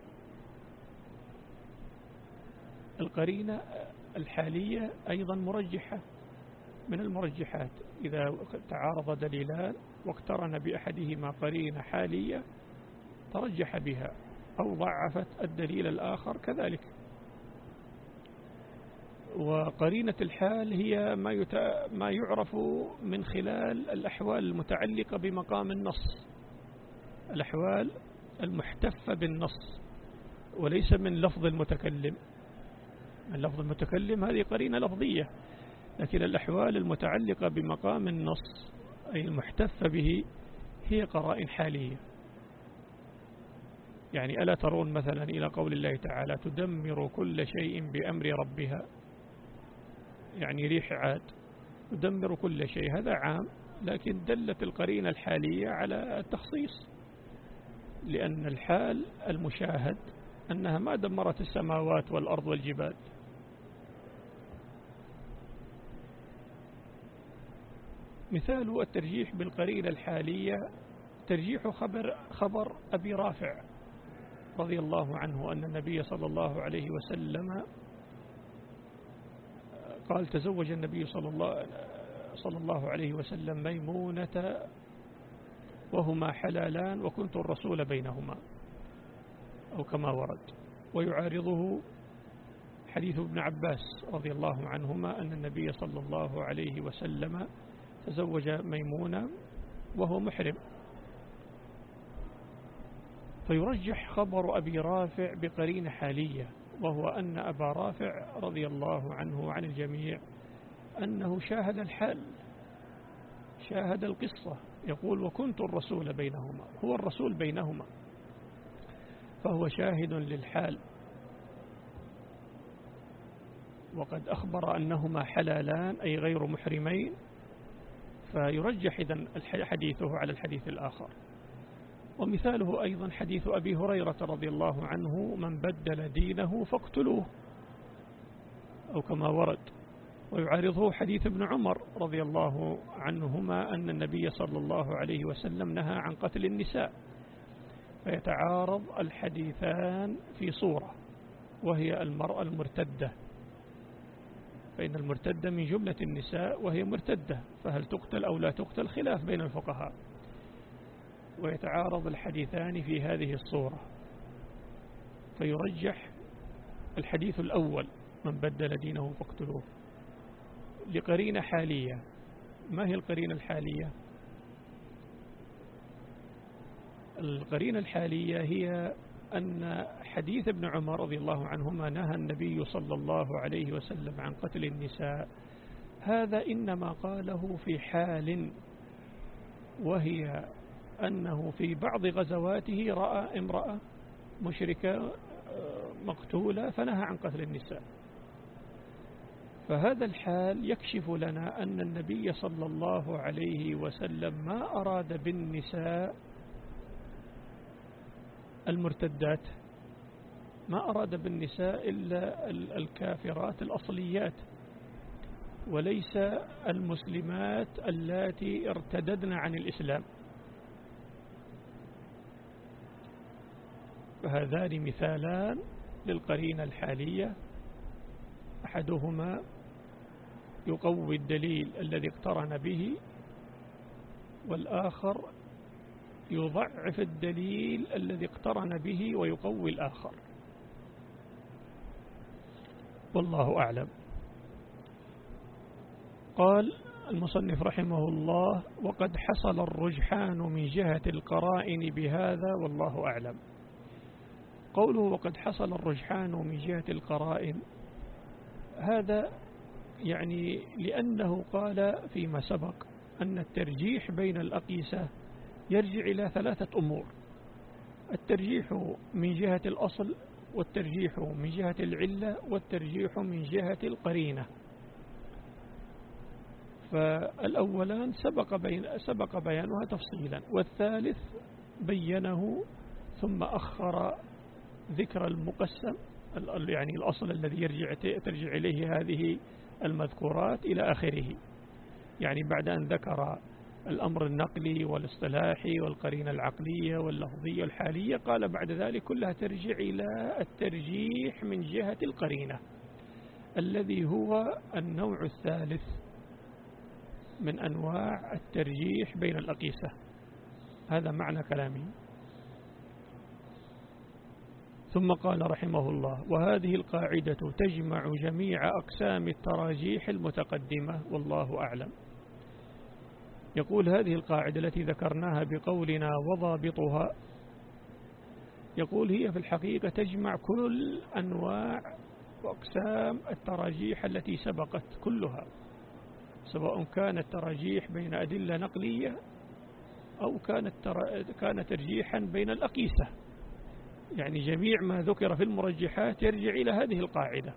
القرينة الحالية أيضا مرجحة من المرجحات، إذا تعارض دليلان واقترن بأحدهما قرينة حالية ترجح بها أو ضعفت الدليل الآخر كذلك. وقرينة الحال هي ما, يت... ما يعرف من خلال الأحوال المتعلقة بمقام النص، الأحوال المحتفة بالنص، وليس من لفظ المتكلم. من لفظ المتكلم هذه قرينة لفظية، لكن الأحوال المتعلقة بمقام النص أي المحتفة به هي قرائن حالية. يعني ألا ترون مثلا إلى قول الله تعالى: تدمر كل شيء بأمر ربها، يعني ريح عاد تدمر كل شيء، هذا عام، لكن دلت القرينة الحالية على التخصيص، لأن الحال المشاهد أنها ما دمرت السماوات والأرض والجبال. مثال الترجيح بالقرينة الحالية ترجيح خبر, خبر أبي رافع رضي الله عنه أن النبي صلى الله عليه وسلم قال: تزوج النبي صلى الله, صلى الله عليه وسلم ميمونة وهما حلالان وكنت الرسول بينهما، أو كما ورد. ويعارضه حديث ابن عباس رضي الله عنهما أن النبي صلى الله عليه وسلم تزوج ميمونة وهو محرم، فيرجح خبر أبي رافع بقرينة حالية، وهو أن أبا رافع رضي الله عنه عن الجميع أنه شاهد الحال، شاهد القصة. يقول وكنت الرسول بينهما، هو الرسول بينهما، فهو شاهد للحال، وقد أخبر أنهما حلالان أي غير محرمين، فيرجح إذن حديثه على الحديث الآخر. ومثاله أيضا حديث أبي هريرة رضي الله عنه من بدل دينه فاقتلوه، أو كما ورد. ويعارضه حديث ابن عمر رضي الله عنهما أن النبي صلى الله عليه وسلم نهى عن قتل النساء، فيتعارض الحديثان في صورة، وهي المرأة المرتدة، فإن المرتدة من جملة النساء وهي مرتدة، فهل تقتل أو لا تقتل خلاف بين الفقهاء، ويتعارض الحديثان في هذه الصورة، فيرجح الحديث الأول من بدل دينه فاقتلوه لقرينة حالية. ما هي القرينة الحالية؟ القرينة الحالية هي أن حديث ابن عمر رضي الله عنهما نهى النبي صلى الله عليه وسلم عن قتل النساء، هذا إنما قاله في حال، وهي أنه في بعض غزواته رأى امرأة مشركة مقتولة فنهى عن قتل النساء. فهذا الحال يكشف لنا أن النبي صلى الله عليه وسلم ما أراد بالنساء المرتدات، ما أراد بالنساء إلا الكافرات الأصليات، وليس المسلمات اللاتي ارتددن عن الإسلام. فهذان مثالان للقرينة الحالية، أحدهما يقوي الدليل الذي اقترن به، والآخر يضعف الدليل الذي اقترن به ويقوي الآخر، والله أعلم. قال المصنف رحمه الله وقد حصل الرجحان من جهة القرائن بهذا والله أعلم. قوله وقد حصل الرجحان من جهة القرائن، هذا يعني لأنه قال فيما سبق أن الترجيح بين الأقيسة يرجع إلى ثلاثة أمور: الترجيح من جهة الأصل، والترجيح من جهة العلة، والترجيح من جهة القرينة. فالأولان سبق, بين سبق بيانها تفصيلا، والثالث بينه ثم أخر ذكر المقسم، يعني الأصل الذي يرجع ترجع إليه هذه المذكورات إلى آخره، يعني بعد أن ذكر الأمر النقلي والاصطلاحي والقرينة العقلية واللفظية الحالية، قال بعد ذلك كلها ترجع إلى الترجيح من جهة القرينة، الذي هو النوع الثالث من أنواع الترجيح بين الأقيسة. هذا معنى كلامي. ثم قال رحمه الله وهذه القاعدة تجمع جميع أقسام التراجيح المتقدمة والله أعلم. يقول هذه القاعدة التي ذكرناها بقولنا وضابطها، يقول هي في الحقيقة تجمع كل أنواع وأقسام التراجيح التي سبقت كلها، سواء كانت تراجيح بين أدلة نقلية أو كانت كان ترجيحا بين الأقيسة، يعني جميع ما ذكر في المرجحات يرجع إلى هذه القاعدة.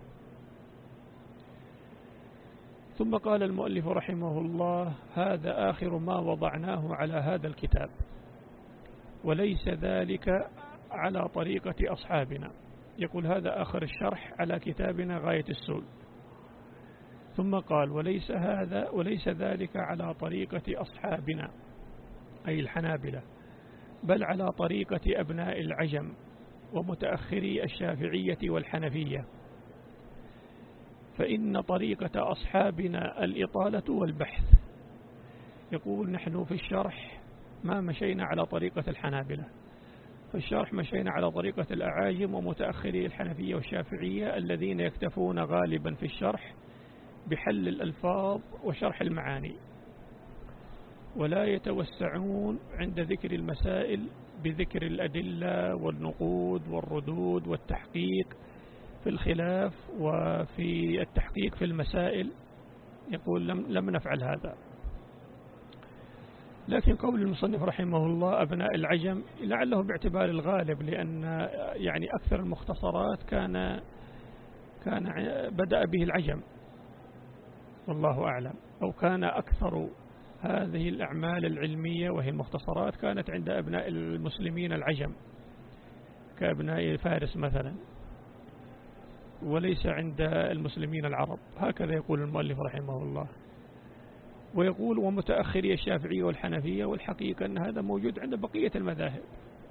ثم قال المؤلف رحمه الله هذا آخر ما وضعناه على هذا الكتاب، وليس ذلك على طريقة أصحابنا. يقول هذا آخر الشرح على كتابنا غاية السول. ثم قال وليس هذا وليس ذلك على طريقة أصحابنا أي الحنابلة، بل على طريقة أبناء العجم ومتأخري الشافعية والحنفية، فإن طريقة أصحابنا الإطالة والبحث. يقول نحن في الشرح ما مشينا على طريقة الحنابلة، فالشرح مشينا على طريقة الأعاجم ومتأخري الحنفية والشافعية الذين يكتفون غالبا في الشرح بحل الألفاظ وشرح المعاني، ولا يتوسعون عند ذكر المسائل بذكر الأدلة والنقود والردود والتحقيق في الخلاف وفي التحقيق في المسائل. يقول لم, لم نفعل هذا. لكن قول المصنف رحمه الله أبناء العجم لعله باعتبار الغالب، لأن يعني أكثر المختصرات كان كان بدأ به العجم والله أعلم، أو كان أكثر هذه الأعمال العلمية وهي المختصرات كانت عند أبناء المسلمين العجم كأبناء فارس مثلا، وليس عند المسلمين العرب. هكذا يقول المؤلف رحمه الله. ويقول ومتأخري الشافعية والحنفية، والحقيقة أن هذا موجود عند بقية المذاهب،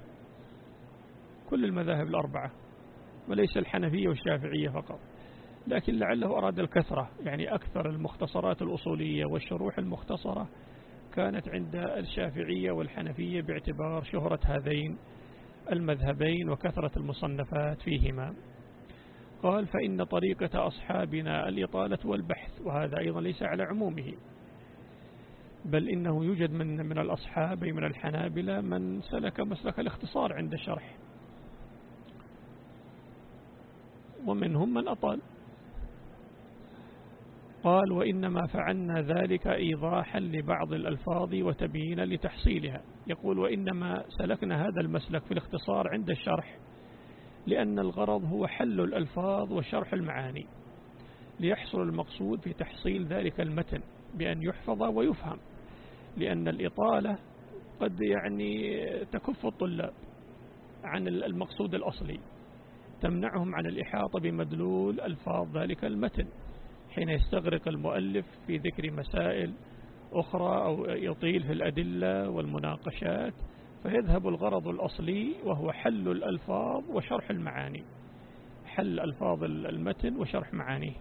كل المذاهب الأربعة، وليس الحنفية والشافعية فقط. لكن لعله أراد الكثرة، يعني أكثر المختصرات الأصولية والشروح المختصرة كانت عند الشافعية والحنفية باعتبار شهرة هذين المذهبين وكثرة المصنفات فيهما. قال فإن طريقة أصحابنا الإطالة والبحث، وهذا أيضا ليس على عمومه، بل إنه يوجد من من الأصحاب من الحنابلة من سلك مسلك الاختصار عند الشرح، ومنهم من أطال. قال وإنما فعلنا ذلك إيضاحا لبعض الألفاظ وتبيينا لتحصيلها. يقول وإنما سلكنا هذا المسلك في الاختصار عند الشرح لأن الغرض هو حل الألفاظ وشرح المعاني، ليحصل المقصود في تحصيل ذلك المتن بأن يحفظ ويفهم، لأن الإطالة قد يعني تكف الطلاب عن المقصود الأصلي، تمنعهم عن الإحاطة بمدلول ألفاظ ذلك المتن حين يستغرق المؤلف في ذكر مسائل أخرى أو يطيل في الأدلة والمناقشات، فيذهب الغرض الأصلي وهو حل الألفاظ وشرح المعاني، حل ألفاظ المتن وشرح معانيه.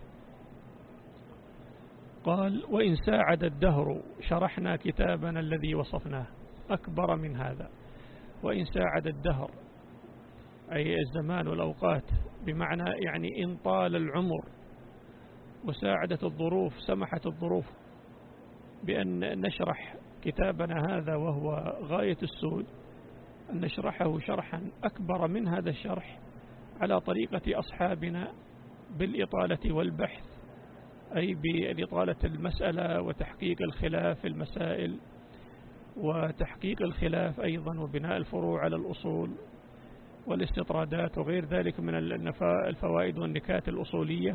قال وإن ساعد الدهر شرحنا كتابنا الذي وصفناه. أكبر من هذا، وإن ساعد الدهر أي الزمان والأوقات، بمعنى يعني إن طال العمر وساعدت الظروف، سمحت الظروف بأن نشرح كتابنا هذا وهو غاية السود، أن نشرحه شرحا أكبر من هذا الشرح على طريقة أصحابنا بالإطالة والبحث، أي بالإطالة المسألة وتحقيق الخلاف في المسائل وتحقيق الخلاف أيضا وبناء الفروع على الأصول والاستطرادات وغير ذلك من الفوائد والنكات الأصولية.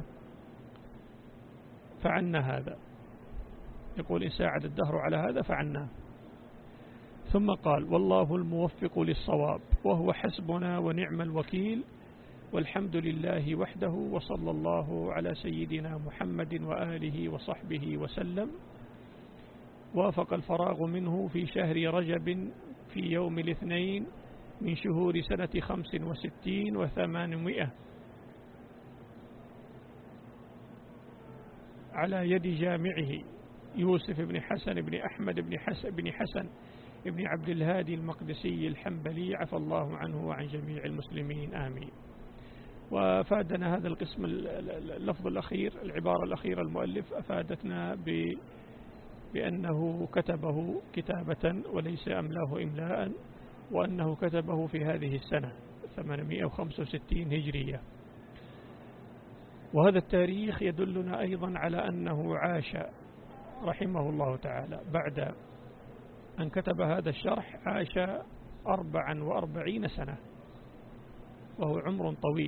فعلنا هذا. يقول إن ساعد الدهر على هذا فعلنا. ثم قال والله الموفق للصواب وهو حسبنا ونعم الوكيل، والحمد لله وحده، وصلى الله على سيدنا محمد وآله وصحبه وسلم. وافق الفراغ منه في شهر رجب في يوم الاثنين من شهور سنة خمس وستين وثمانمائة على يد جامعه يوسف بن حسن بن أحمد بن حسن بن حسن بن عبد الهادي المقدسي الحنبلي، عفى الله عنه وعن جميع المسلمين آمين. وفادنا هذا القسم اللفظ الأخير، العبارة الأخيرة المؤلف أفادتنا بأنه كتبه كتابة وليس أملاه إملاء، وأنه كتبه في هذه السنة ثمانمائة وخمسة وستين هجرية. وهذا التاريخ يدلنا أيضا على أنه عاش رحمه الله تعالى بعد أن كتب هذا الشرح، عاش أربعا وأربعين سنة، وهو عمر طويل،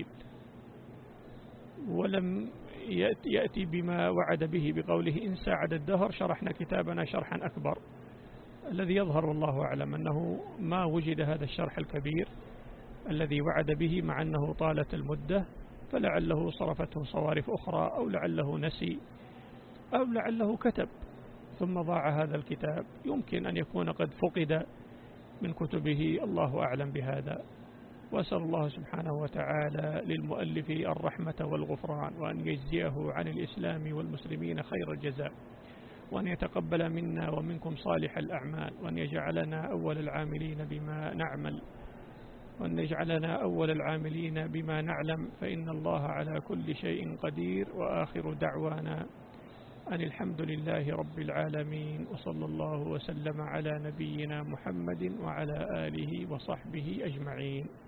ولم يأتي بما وعد به بقوله إن ساعد الدهر شرحنا كتابنا شرحا أكبر. الذي يظهر والله أعلم أنه ما وجد هذا الشرح الكبير الذي وعد به، مع أنه طالت المدة، فلعله صرفته صوارف أخرى، أو لعله نسي، أو لعله كتب ثم ضاع هذا الكتاب. يمكن أن يكون قد فقد من كتبه، الله أعلم بهذا. وأسأل الله سبحانه وتعالى للمؤلف الرحمة والغفران، وأن يجزيه عن الإسلام والمسلمين خير الجزاء، وأن يتقبل منا ومنكم صالح الأعمال، وأن يجعلنا أول العاملين بما نعمل، وأن يجعلنا أول العاملين بما نعلم، فإن الله على كل شيء قدير. وآخر دعوانا أن الحمد لله رب العالمين، وصلى الله وسلم على نبينا محمد وعلى آله وصحبه أجمعين.